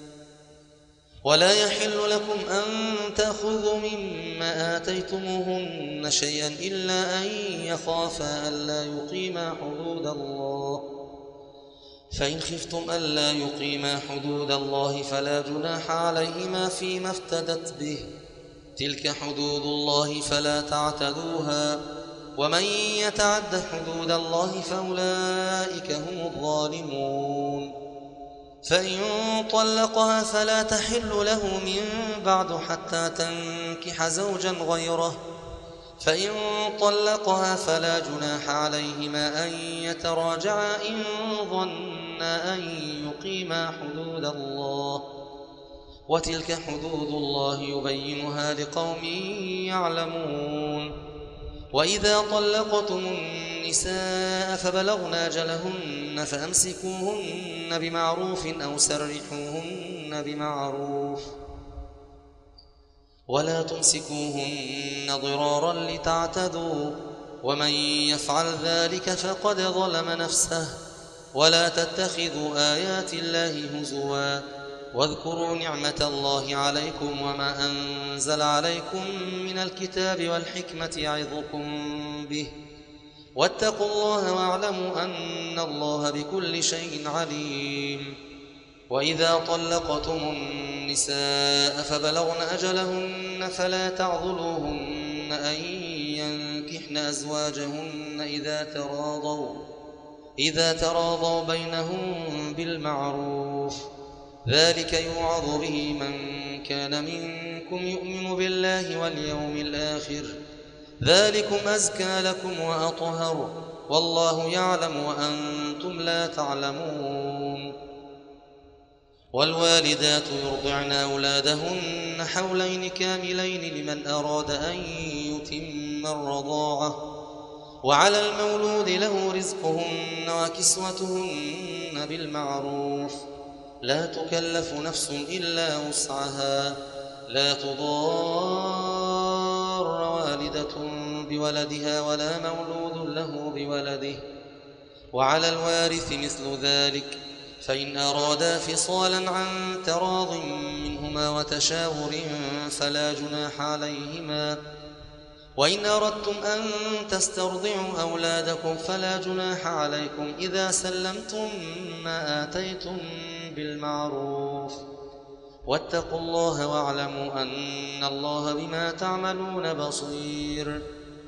ولا يحل لكم أن تأخذوا مما آتيتموهن شيئا إلا أن يخافا ألا يقيما حدود الله فإن خفتم ألا يقيما حدود الله فلا جناح عليهما فيما افتدت به تلك حدود الله فلا تعتدوها ومن يتعد حدود الله فأولئك هم الظالمون فإن طلقها فلا تحل له من بعد حتى تنكح زوجا غيره فإن طلقها فلا جناح عليهما أن يتراجعا إن ظنا أن يقيما حدود الله وتلك حدود الله يبينها لقوم يعلمون وإذا طلقتم النساء فبلغن أجلهن فأمسكوهن بمعروف أو سرحوهن بمعروف ولا تمسكوهن ضرارا لتعتدوا ومن يفعل ذلك فقد ظلم نفسه ولا تتخذوا آيات الله هزوا واذكروا نعمة الله عليكم وما أنزل عليكم من الكتاب والحكمة يعظكم به واتقوا الله واعلموا أن الله بكل شيء عليم وإذا طلقتم النساء فبلغن أجلهن فلا تعضلوهن أن ينكحن أزواجهن إذا تراضوا إذا تراضوا بينهم بالمعروف ذلك يوعظ به من كان منكم يؤمن بالله واليوم الآخر ذلكم أزكى لكم وأطهر والله يعلم وأنتم لا تعلمون والوالدات يرضعن أولادهن حولين كاملين لمن أراد أن يتم الرضاعة وعلى المولود له رزقهن وكسوتهن بالمعروف لا تكلف نفس إلا وسعها لا تضار والدة بولدها ولا مولود له بولده وعلى الوارث مثل ذلك فإن أرادا فصالا عن تراض منهما وتشاور فلا جناح عليهما وإن أردتم أن تسترضعوا أولادكم فلا جناح عليكم إذا سلمتم ما آتيتم بالمعروف واتقوا الله واعلموا أن الله بما تعملون بصير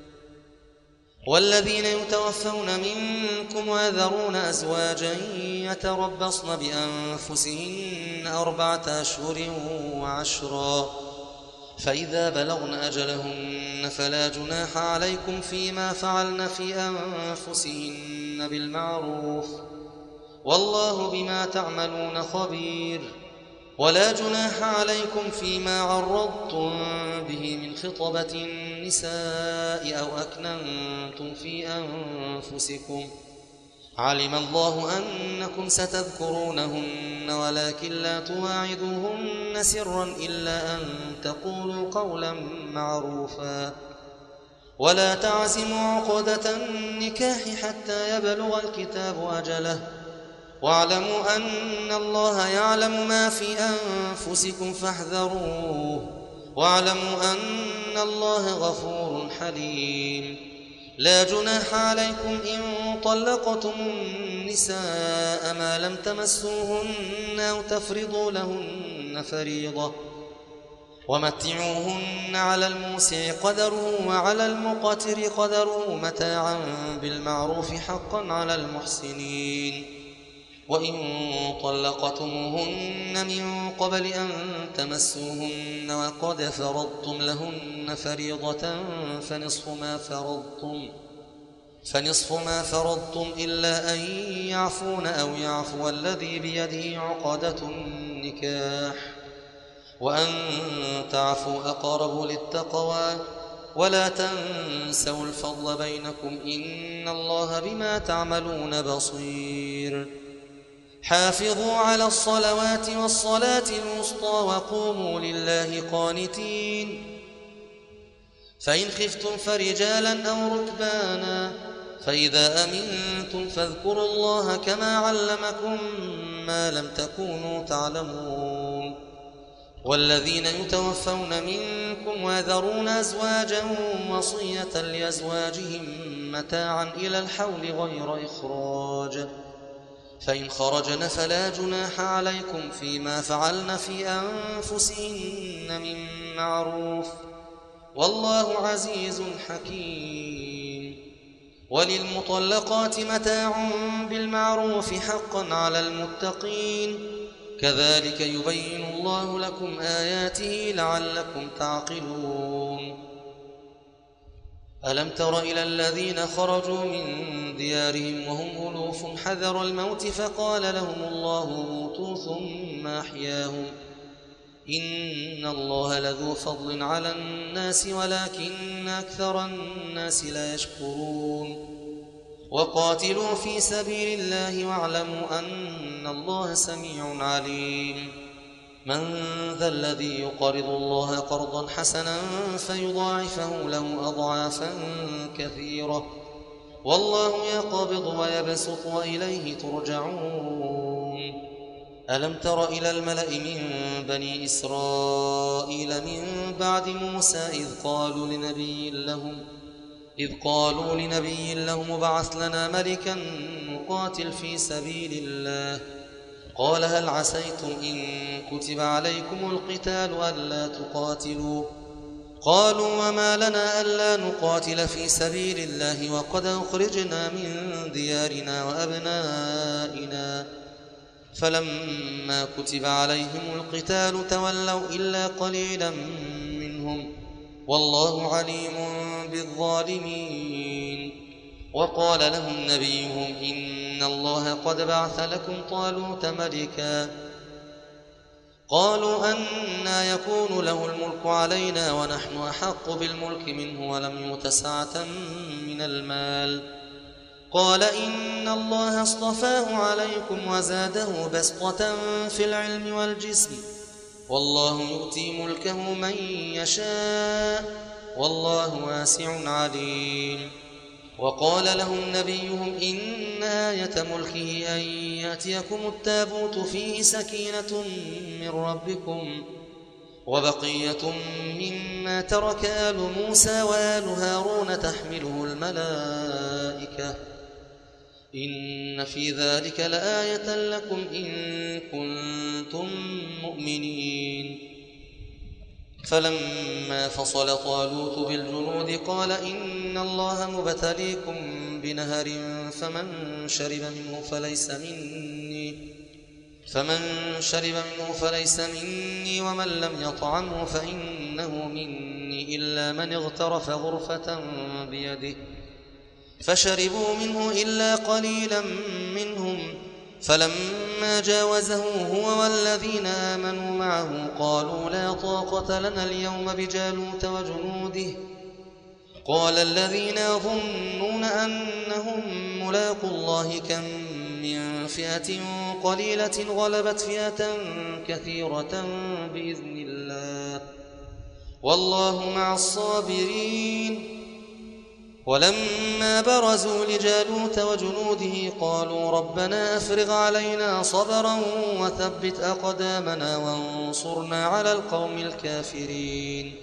والذين يتوفون منكم ويذرون أزواجا يتربصن بأنفسهن أربعة أشهر وعشرا فإذا بلغن أجلهن فلا جناح عليكم فيما فعلن في أنفسهن بالمعروف والله بما تعملون خبير. ولا جناح عليكم فيما عرضتم به من خطبة النساء أو أكننتم في أنفسكم علم الله أنكم ستذكرونهن ولكن لا تواعدوهن سرا إلا أن تقولوا قولا معروفا ولا تعزموا عقدة النكاح حتى يبلغ الكتاب أجله واعلموا أن الله يعلم ما في أنفسكم فاحذروه واعلموا أن الله غفور حليم. لا جناح عليكم إن طلقتم النساء ما لم تمسوهن أو تفرضوا لهن فريضة ومتعوهن على الموسع قدره وعلى المقتر قدره متاعا بالمعروف حقا على المحسنين. وإن طلقتموهن من قبل أن تمسوهن وقد فرضتم لهن فريضة فنصف ما فرضتم فنصف ما فرضتم إلا أن يعفون أو يعفو الذي بيده عقدة النكاح وأن تعفوا أقرب للتقوى ولا تنسوا الفضل بينكم إن الله بما تعملون بصير. حافظوا على الصلوات والصلاة الوسطى وقوموا لله قانتين. فإن خفتم فرجالا أو ركبانا فإذا أمنتم فاذكروا الله كما علمكم ما لم تكونوا تعلمون. والذين يتوفون منكم ويذرون أزواجا وصية لأزواجهم متاعا إلى الحول غير إخراج فإن خرجن فلا جناح عليكم فيما فعلن في أنفسهن من معروف والله عزيز حكيم. وللمطلقات متاع بالمعروف حقا على المتقين كذلك يبين الله لكم آياته لعلكم تعقلون. ألم تر إلى الذين خرجوا من ديارهم وهم ألوف حذر الموت فقال لهم الله موتوا ثم أحياهم إن الله لذو فضل على الناس ولكن أكثر الناس لا يشكرون. وقاتلوا في سبيل الله واعلموا أن الله سميع عليم. من ذا الذي يقرض الله قرضا حسنا فيضاعفه له أضعافا كثيرة والله يقبض ويبسط وإليه ترجعون. ألم تر إلى الملأ من بني إسرائيل من بعد موسى إذ قالوا لنبي لهم إذ قالوا لنبي لهم ابعث لنا ملكا نقاتل في سبيل الله قال هل عسيتم إن كتب عليكم القتال ألا تقاتلوا قالوا وما لنا ألا نقاتل في سبيل الله وقد أخرجنا من ديارنا وأبنائنا فلما كتب عليهم القتال تولوا إلا قليلا منهم والله عليم بالظالمين. وقال لهم نبيهم إن الله قد بعث لكم طالوت ملكا قالوا أنى يكون له الملك علينا ونحن أحق بالملك منه ولم يؤت سعة من المال قال إن الله اصطفاه عليكم وزاده بسطة في العلم والجسم والله يؤتي ملكه من يشاء والله واسع عليم. وقال لهم نبيهم إن آية ملكه أن يأتيكم التابوت فيه سكينة من ربكم وبقية مما ترك آل موسى وآل هارون تحمله الملائكة إن في ذلك لآية لكم إن كنتم مؤمنين. فلما فصل طالوت بالجنود قال إن الله مبتليكم بنهر فمن شرب منه فليس مني فمن شرب منه فليس مني ومن لم يطعمه فإنه مني إلا من اغترف غرفة بيده. فشربوا منه إلا قليلا منهم، فلما جاوزه هو والذين آمنوا معه قالوا لا طاقة لنا اليوم بجالوت وجنوده. قال الذين يظنون أنهم ملاقو الله كم من فئة قليلة غلبت فئة كثيرة بإذن الله والله مع الصابرين. ولما برزوا لجالوت وجنوده قالوا ربنا أفرغ علينا صبرا وثبت أقدامنا وانصرنا على القوم الكافرين.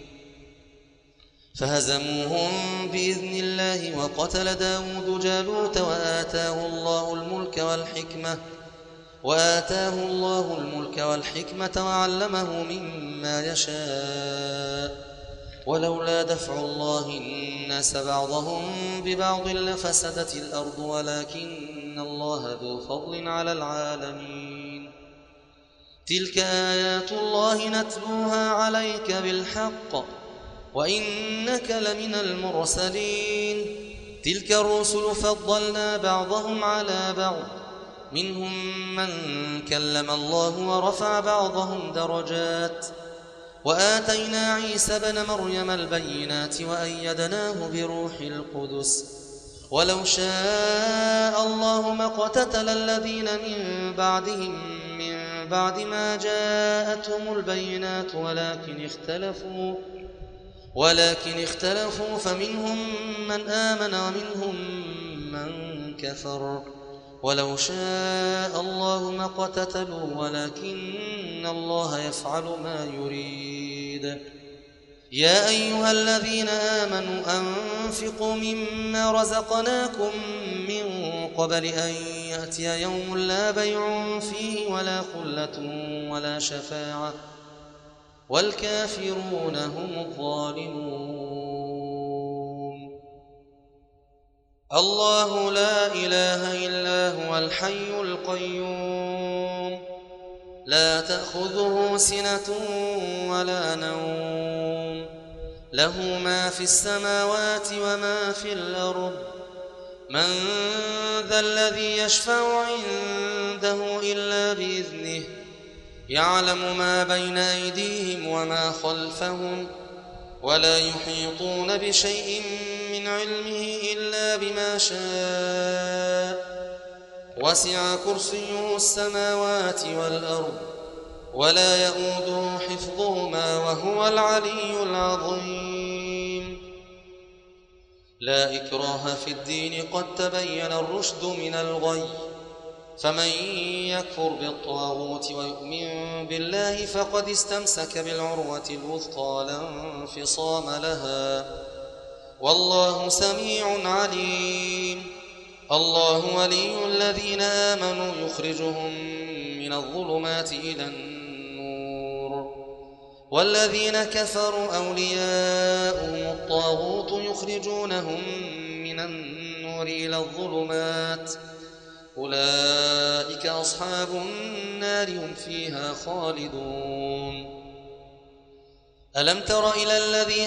فهزموهم بإذن الله وقتل داود جالوت وآتاه الله الملك والحكمة وآتاه الله الملك والحكمة وعلمه مما يشاء. ولولا دفع الله الناس بعضهم ببعض لفسدت الأرض ولكن الله ذو فضل على العالمين. تلك آيات الله نتلوها عليك بالحق وإنك لمن المرسلين. تلك الرسل فضلنا بعضهم على بعض منهم من كلم الله ورفع بعضهم درجات وآتينا عيسى ابن مريم البينات وأيدناه بروح القدس. ولو شاء الله ما اقتتل الذين من بعدهم من بعد ما جاءتهم البينات ولكن اختلفوا ولكن اختلفوا فمنهم من آمن ومنهم من كفر. ولو شاء الله ما اقتتلوا ولكن الله يفعل ما يريد. يا أيها الذين آمنوا أنفقوا مما رزقناكم من قبل أن يأتي يوم لا بيع فيه ولا خلة ولا شفاعة والكافرون هم الظالمون. الله لا إله إلا هو الحي القيوم لا تأخذه سنة ولا نوم له ما في السماوات وما في الأرض. من ذا الذي يشفع عنده إلا بإذنه يعلم ما بين أيديهم وما خلفهم ولا يحيطون بشيء من علمه إلا بما شاء. وسع كرسيه السماوات والأرض ولا يئوده حفظهما وهو العلي العظيم. لا إكراه في الدين قد تبين الرشد من الغي. فمن يكفر بالطاغوت ويؤمن بالله فقد استمسك بالعروة الوثقى لا انفصام لها والله سميع عليم. الله ولي الذين آمنوا يخرجهم من الظلمات إلى النور والذين كفروا أولياؤهم الطاغوت يخرجونهم من النور إلى الظلمات أولئك أصحاب النار هم فيها خالدون. ألم تر إلى الذي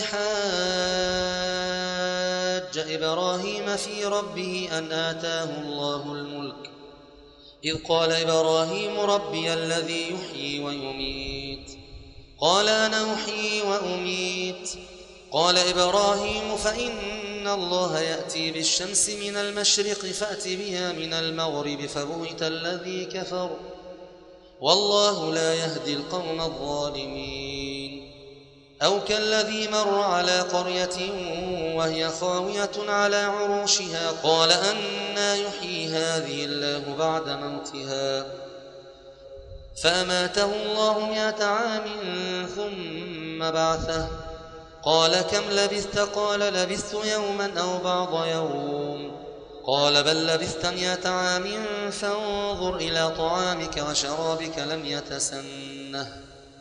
حاج إبراهيم في ربه أن آتاه الله الملك إذ قال إبراهيم ربي الذي يحيي ويميت قال أنا أحيي وأميت قال إبراهيم فإن الله يأتي بالشمس من المشرق فأت بها من المغرب فبهت الذي كفر والله لا يهدي القوم الظالمين. أو كالذي مر على قرية وهي خاوية على عروشها قال أنى يحيي هذه الله بعد موتها فأماته الله مئة عام ثم بعثه قال كم لبثت قال لبثت يوما أو بعض يوم قال بل لبثت مئة عام فانظر إلى طعامك وشرابك لم يتسنه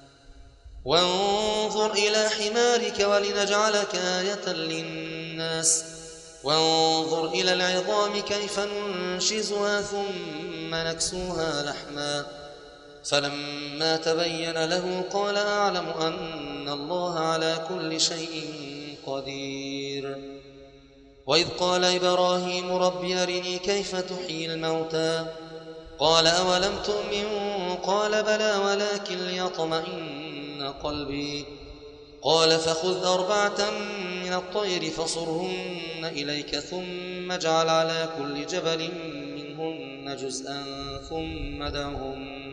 وانظر إلى حمارك ولنجعلك آية للناس وانظر إلى العظام كيف ننشزها ثم نكسوها لحما فلما تبين له قال أعلم أن الله على كل شيء قدير. وإذ قال إبراهيم رب أرني كيف تحيي الموتى قال أولم تؤمن قال بلى ولكن ليطمئن قلبي قال فخذ أربعة من الطير فصرهن إليك ثم اجعل على كل جبل منهن جزءا ثم دعهن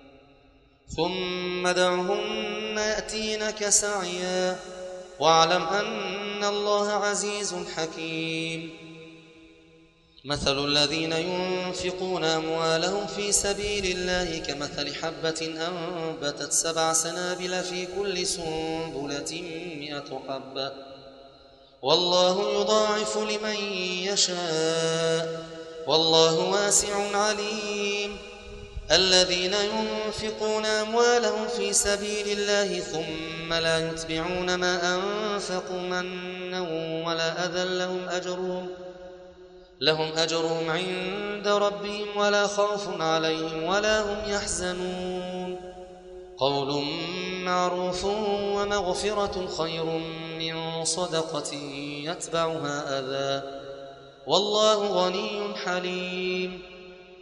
ثم دعهن يأتينك سعيا واعلم أن الله عزيز حكيم. مثل الذين ينفقون أموالهم في سبيل الله كمثل حبة أنبتت سبع سنابل في كل سنبلة مئة حبة والله يضاعف لمن يشاء والله واسع عليم. الذين ينفقون أموالهم في سبيل الله ثم لا يتبعون ما أنفقوا منا ولا أذى لهم أجرهم لهم أجرهم عند ربهم ولا خوف عليهم ولا هم يحزنون. قول معروف ومغفرة خير من صدقة يتبعها أذى والله غني حليم.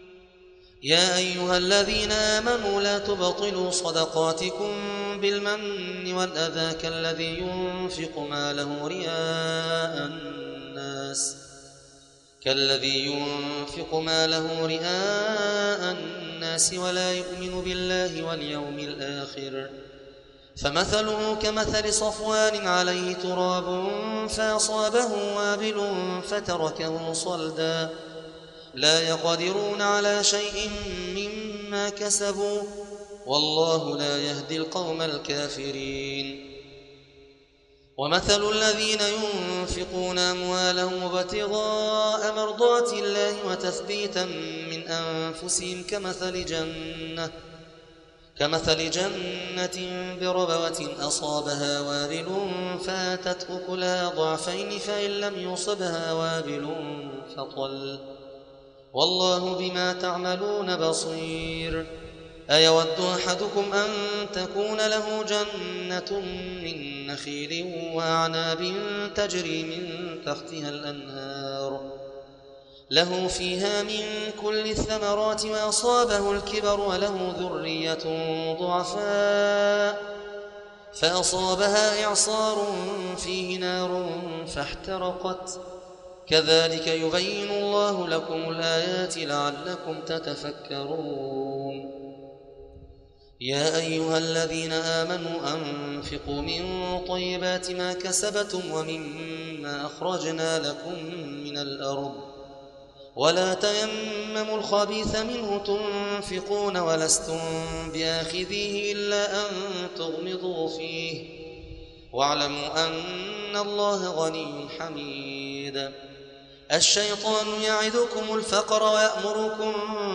يا أيها الذين آمنوا لا تبطلوا صدقاتكم بالمن والأذى كالذي ينفق ماله رئاء الناس كالذي ينفق ماله رئاء الناس ولا يؤمن بالله واليوم الآخر فمثله كمثل صفوان عليه تراب فأصابه وابل فتركه صلدا لا يقدرون على شيء مما كسبوا والله لا يهدي القوم الكافرين. ومثل الذين ينفقون أموالهم ابتغاء مرضات الله وتثبيتا من أنفسهم كمثل جنة كمثل جنة بربوة أصابها وابل فآتت أكلها ضعفين فإن لم يصبها وابل فطل والله بما تعملون بصير. أيود أحدكم أن تكون له جنة من نخيل وأعناب تجري من تحتها الأنهار له فيها من كل الثمرات وأصابه الكبر وله ذرية ضعفاء فأصابها إعصار فيه نار فاحترقت كذلك يبين الله لكم الآيات لعلكم تتفكرون. يا أيها الذين آمنوا أنفقوا من طيبات ما كسبتم ومما أخرجنا لكم من الأرض ولا تيمموا الخبيث منه تنفقون ولستم بآخذيه إلا أن تغمضوا فيه واعلموا أن الله غني حميد. الشيطان يعدكم الفقر ويأمركم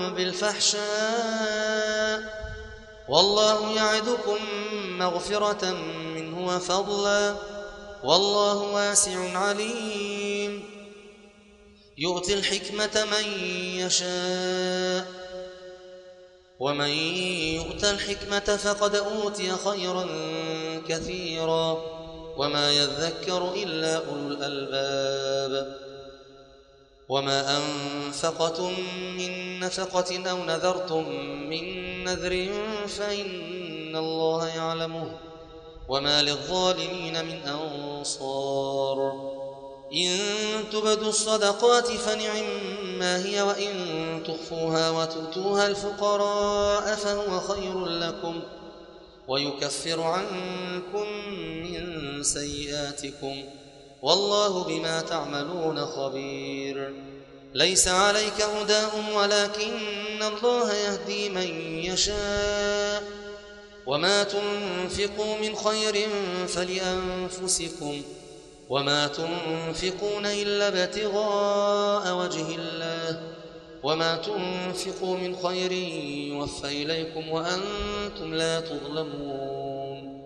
بالفحشاء والله يعدكم مغفرة منه وفضلا والله واسع عليم. يؤتي الحكمة من يشاء ومن يؤت الحكمة فقد أوتي خيرا كثيرا وما يذكر إلا أولو الألباب. وما أنفقتم من نفقة أو نذرتم من نذر فإن الله يعلمه وما للظالمين من أنصار. إن تبدوا الصدقات فنعما هي وإن تخفوها وتؤتوها الفقراء فهو خير لكم ويكفر عنكم من سيئاتكم والله بما تعملون خبير. ليس عليك هداهم ولكن الله يهدي من يشاء وما تنفقوا من خير فلأنفسكم وما تنفقون إلا ابتغاء وجه الله وما تنفقوا من خير يوفى إليكم وأنتم لا تظلمون.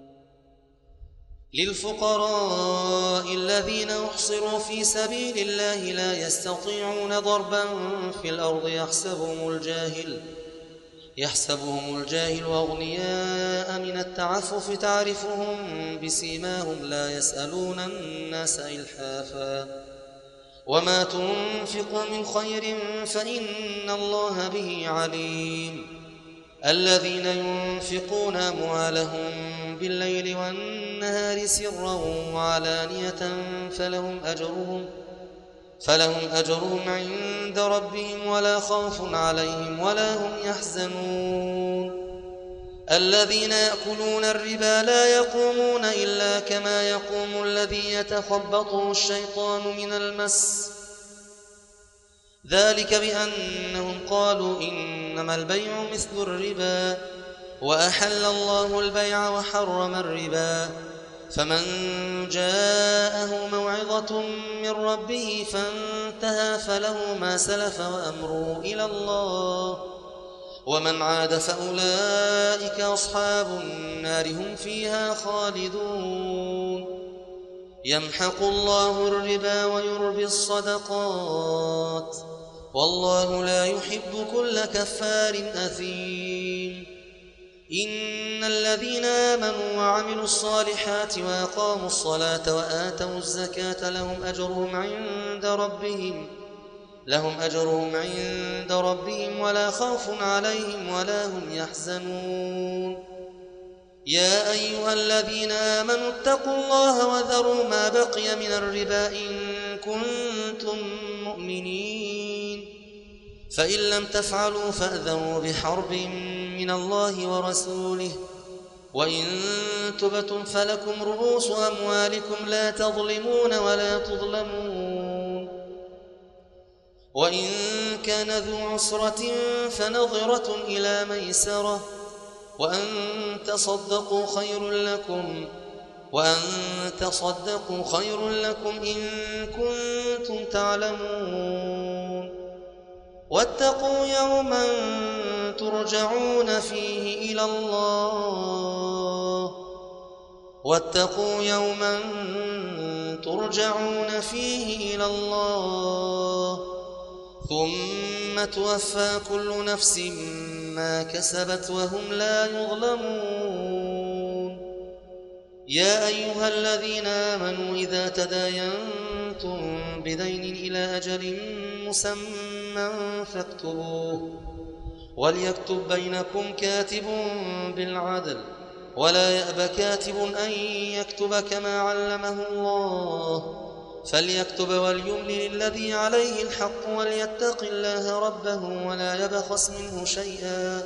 للفقراء الذين أحصروا في سبيل الله لا يستطيعون ضربا في الأرض يحسبهم الجاهل يحسبهم الجاهل أغنياء من التعفف تعرفهم بسيماهم لا يسألون الناس إلحافا وما تنفقوا من خير فإن الله به عليم الذين ينفقون أموالهم بالليل والنهار سرا وعلانية فلهم أجرهم فلهم أجرهم عند ربهم ولا خوف عليهم ولا هم يحزنون الذين يأكلون الربا لا يقومون إلا كما يقوم الذي يتخبطه الشيطان من المس ذلك بأنهم قالوا إنما البيع مثل الربا وأحل الله البيع وحرم الربا فمن جاءه موعظة من ربه فانتهى فله ما سلف وأمره إلى الله ومن عاد فأولئك أصحاب النار هم فيها خالدون يمحق الله الربا ويربي الصدقات والله لا يحب كل كفار أثيم إن الذين آمنوا وعملوا الصالحات وأقاموا الصلاة وآتوا الزكاة لهم أجرهم عند ربهم لهم أجرهم عند ربهم ولا خوف عليهم ولا هم يحزنون يا أيها الذين آمنوا اتقوا الله وذروا ما بقي من الربا إن كنتم مؤمنين فإن لم تفعلوا فأذنوا بحرب من الله ورسوله وإن تبتم فلكم رؤوس أموالكم لا تظلمون ولا تظلمون وإن كان ذو عسرة فنظرة إلى ميسرة وأن تصدقوا خير لكم وأن تصدقوا خير لكم إن كنتم تعلمون واتقوا يوما ترجعون فيه إلى الله واتقوا يوما ترجعون فيه إلى الله ثم توفى كل نفس ما كسبت وهم لا يظلمون يا أيها الذين آمنوا إذا تداينتم بدين إلى أجل مسمى فاكتبوه وليكتب بينكم كاتب بالعدل ولا يأب كاتب أن يكتب كما علمه الله فليكتب وليملل الذي عليه الحق وليتق الله ربه ولا يبخس منه شيئا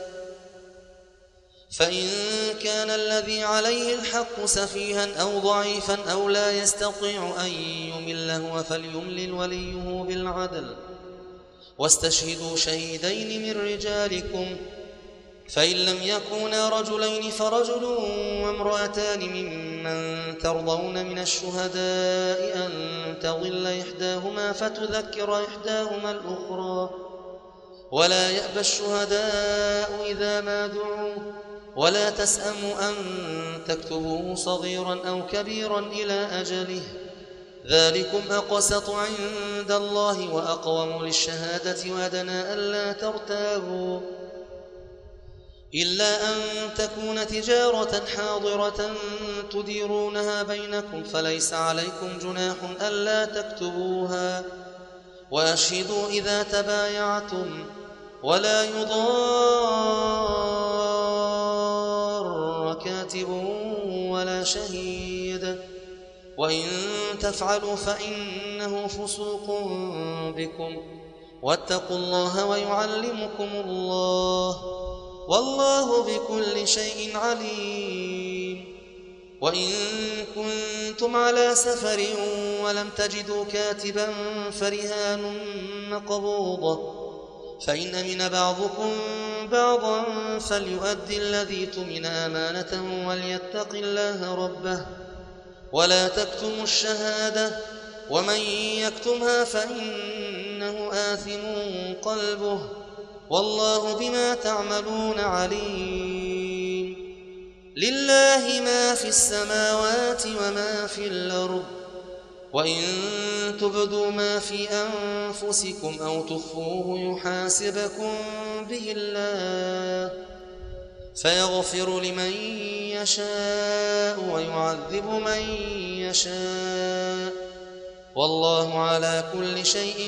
فإن كان الذي عليه الحق سفيها أو ضعيفا أو لا يستطيع أن يمل هو فليملل وليه بالعدل واستشهدوا شهيدين من رجالكم فإن لم يكونا رجلين فرجل وامرأتان ممن ترضون من الشهداء أن تضل إحداهما فتذكر إحداهما الأخرى ولا يأبى الشهداء إذا ما دعوا ولا تسأموا أن تكتبوه صغيرا أو كبيرا إلى أجله ذلكم أقسط عند الله وأقوم للشهادة وأدنى ألا ترتابوا إلا أن تكون تجارة حاضرة تديرونها بينكم فليس عليكم جناح ألا تكتبوها وأشهدوا إذا تبايعتم ولا يضار كاتب ولا شهيد وإن تفعلوا فإنه فسوق بكم واتقوا الله ويعلمكم الله والله بكل شيء عليم وإن كنتم على سفر ولم تجدوا كاتبا فرهان مقبوضة فإن أمن بعضكم بعضا فليؤدي الذي اؤتمن أمانته وليتق الله ربه ولا تكتموا الشهادة ومن يكتمها فإنه آثم قلبه والله بما تعملون عليم لله ما في السماوات وما في الأرض وإن تبدوا ما في أنفسكم أو تخفوه يحاسبكم به الله فيغفر لمن يشاء ويعذب من يشاء والله على كل شيء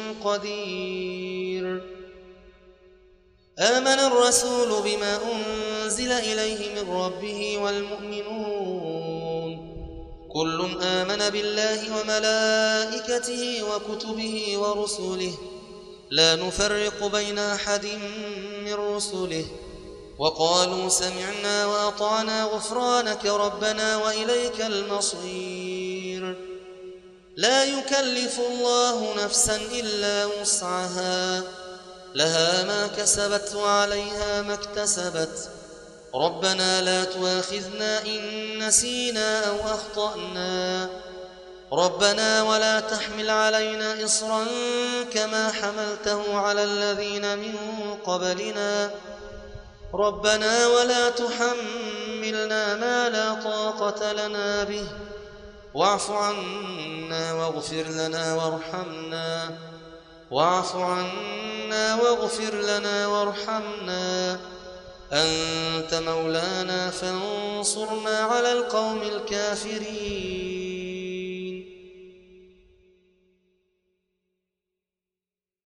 قدير. آمن الرسول بما أنزل إليه من ربه والمؤمنون كل آمن بالله وملائكته وكتبه ورسله لا نفرق بين أحد من رسله وقالوا سمعنا وأطعنا غفرانك ربنا وإليك المصير. لا يكلف الله نفسا إلا وسعها لها ما كسبت وعليها ما اكتسبت ربنا لا تؤاخذنا إن نسينا أو أخطأنا ربنا ولا تحمل علينا إصرا كما حملته على الذين من قبلنا ربنا ولا تحملنا ما لا طاقة لنا به واعف عنا واغفر لنا وارحمنا واعف عنا واغفر لنا وارحمنا أنت مولانا فانصرنا على القوم الكافرين.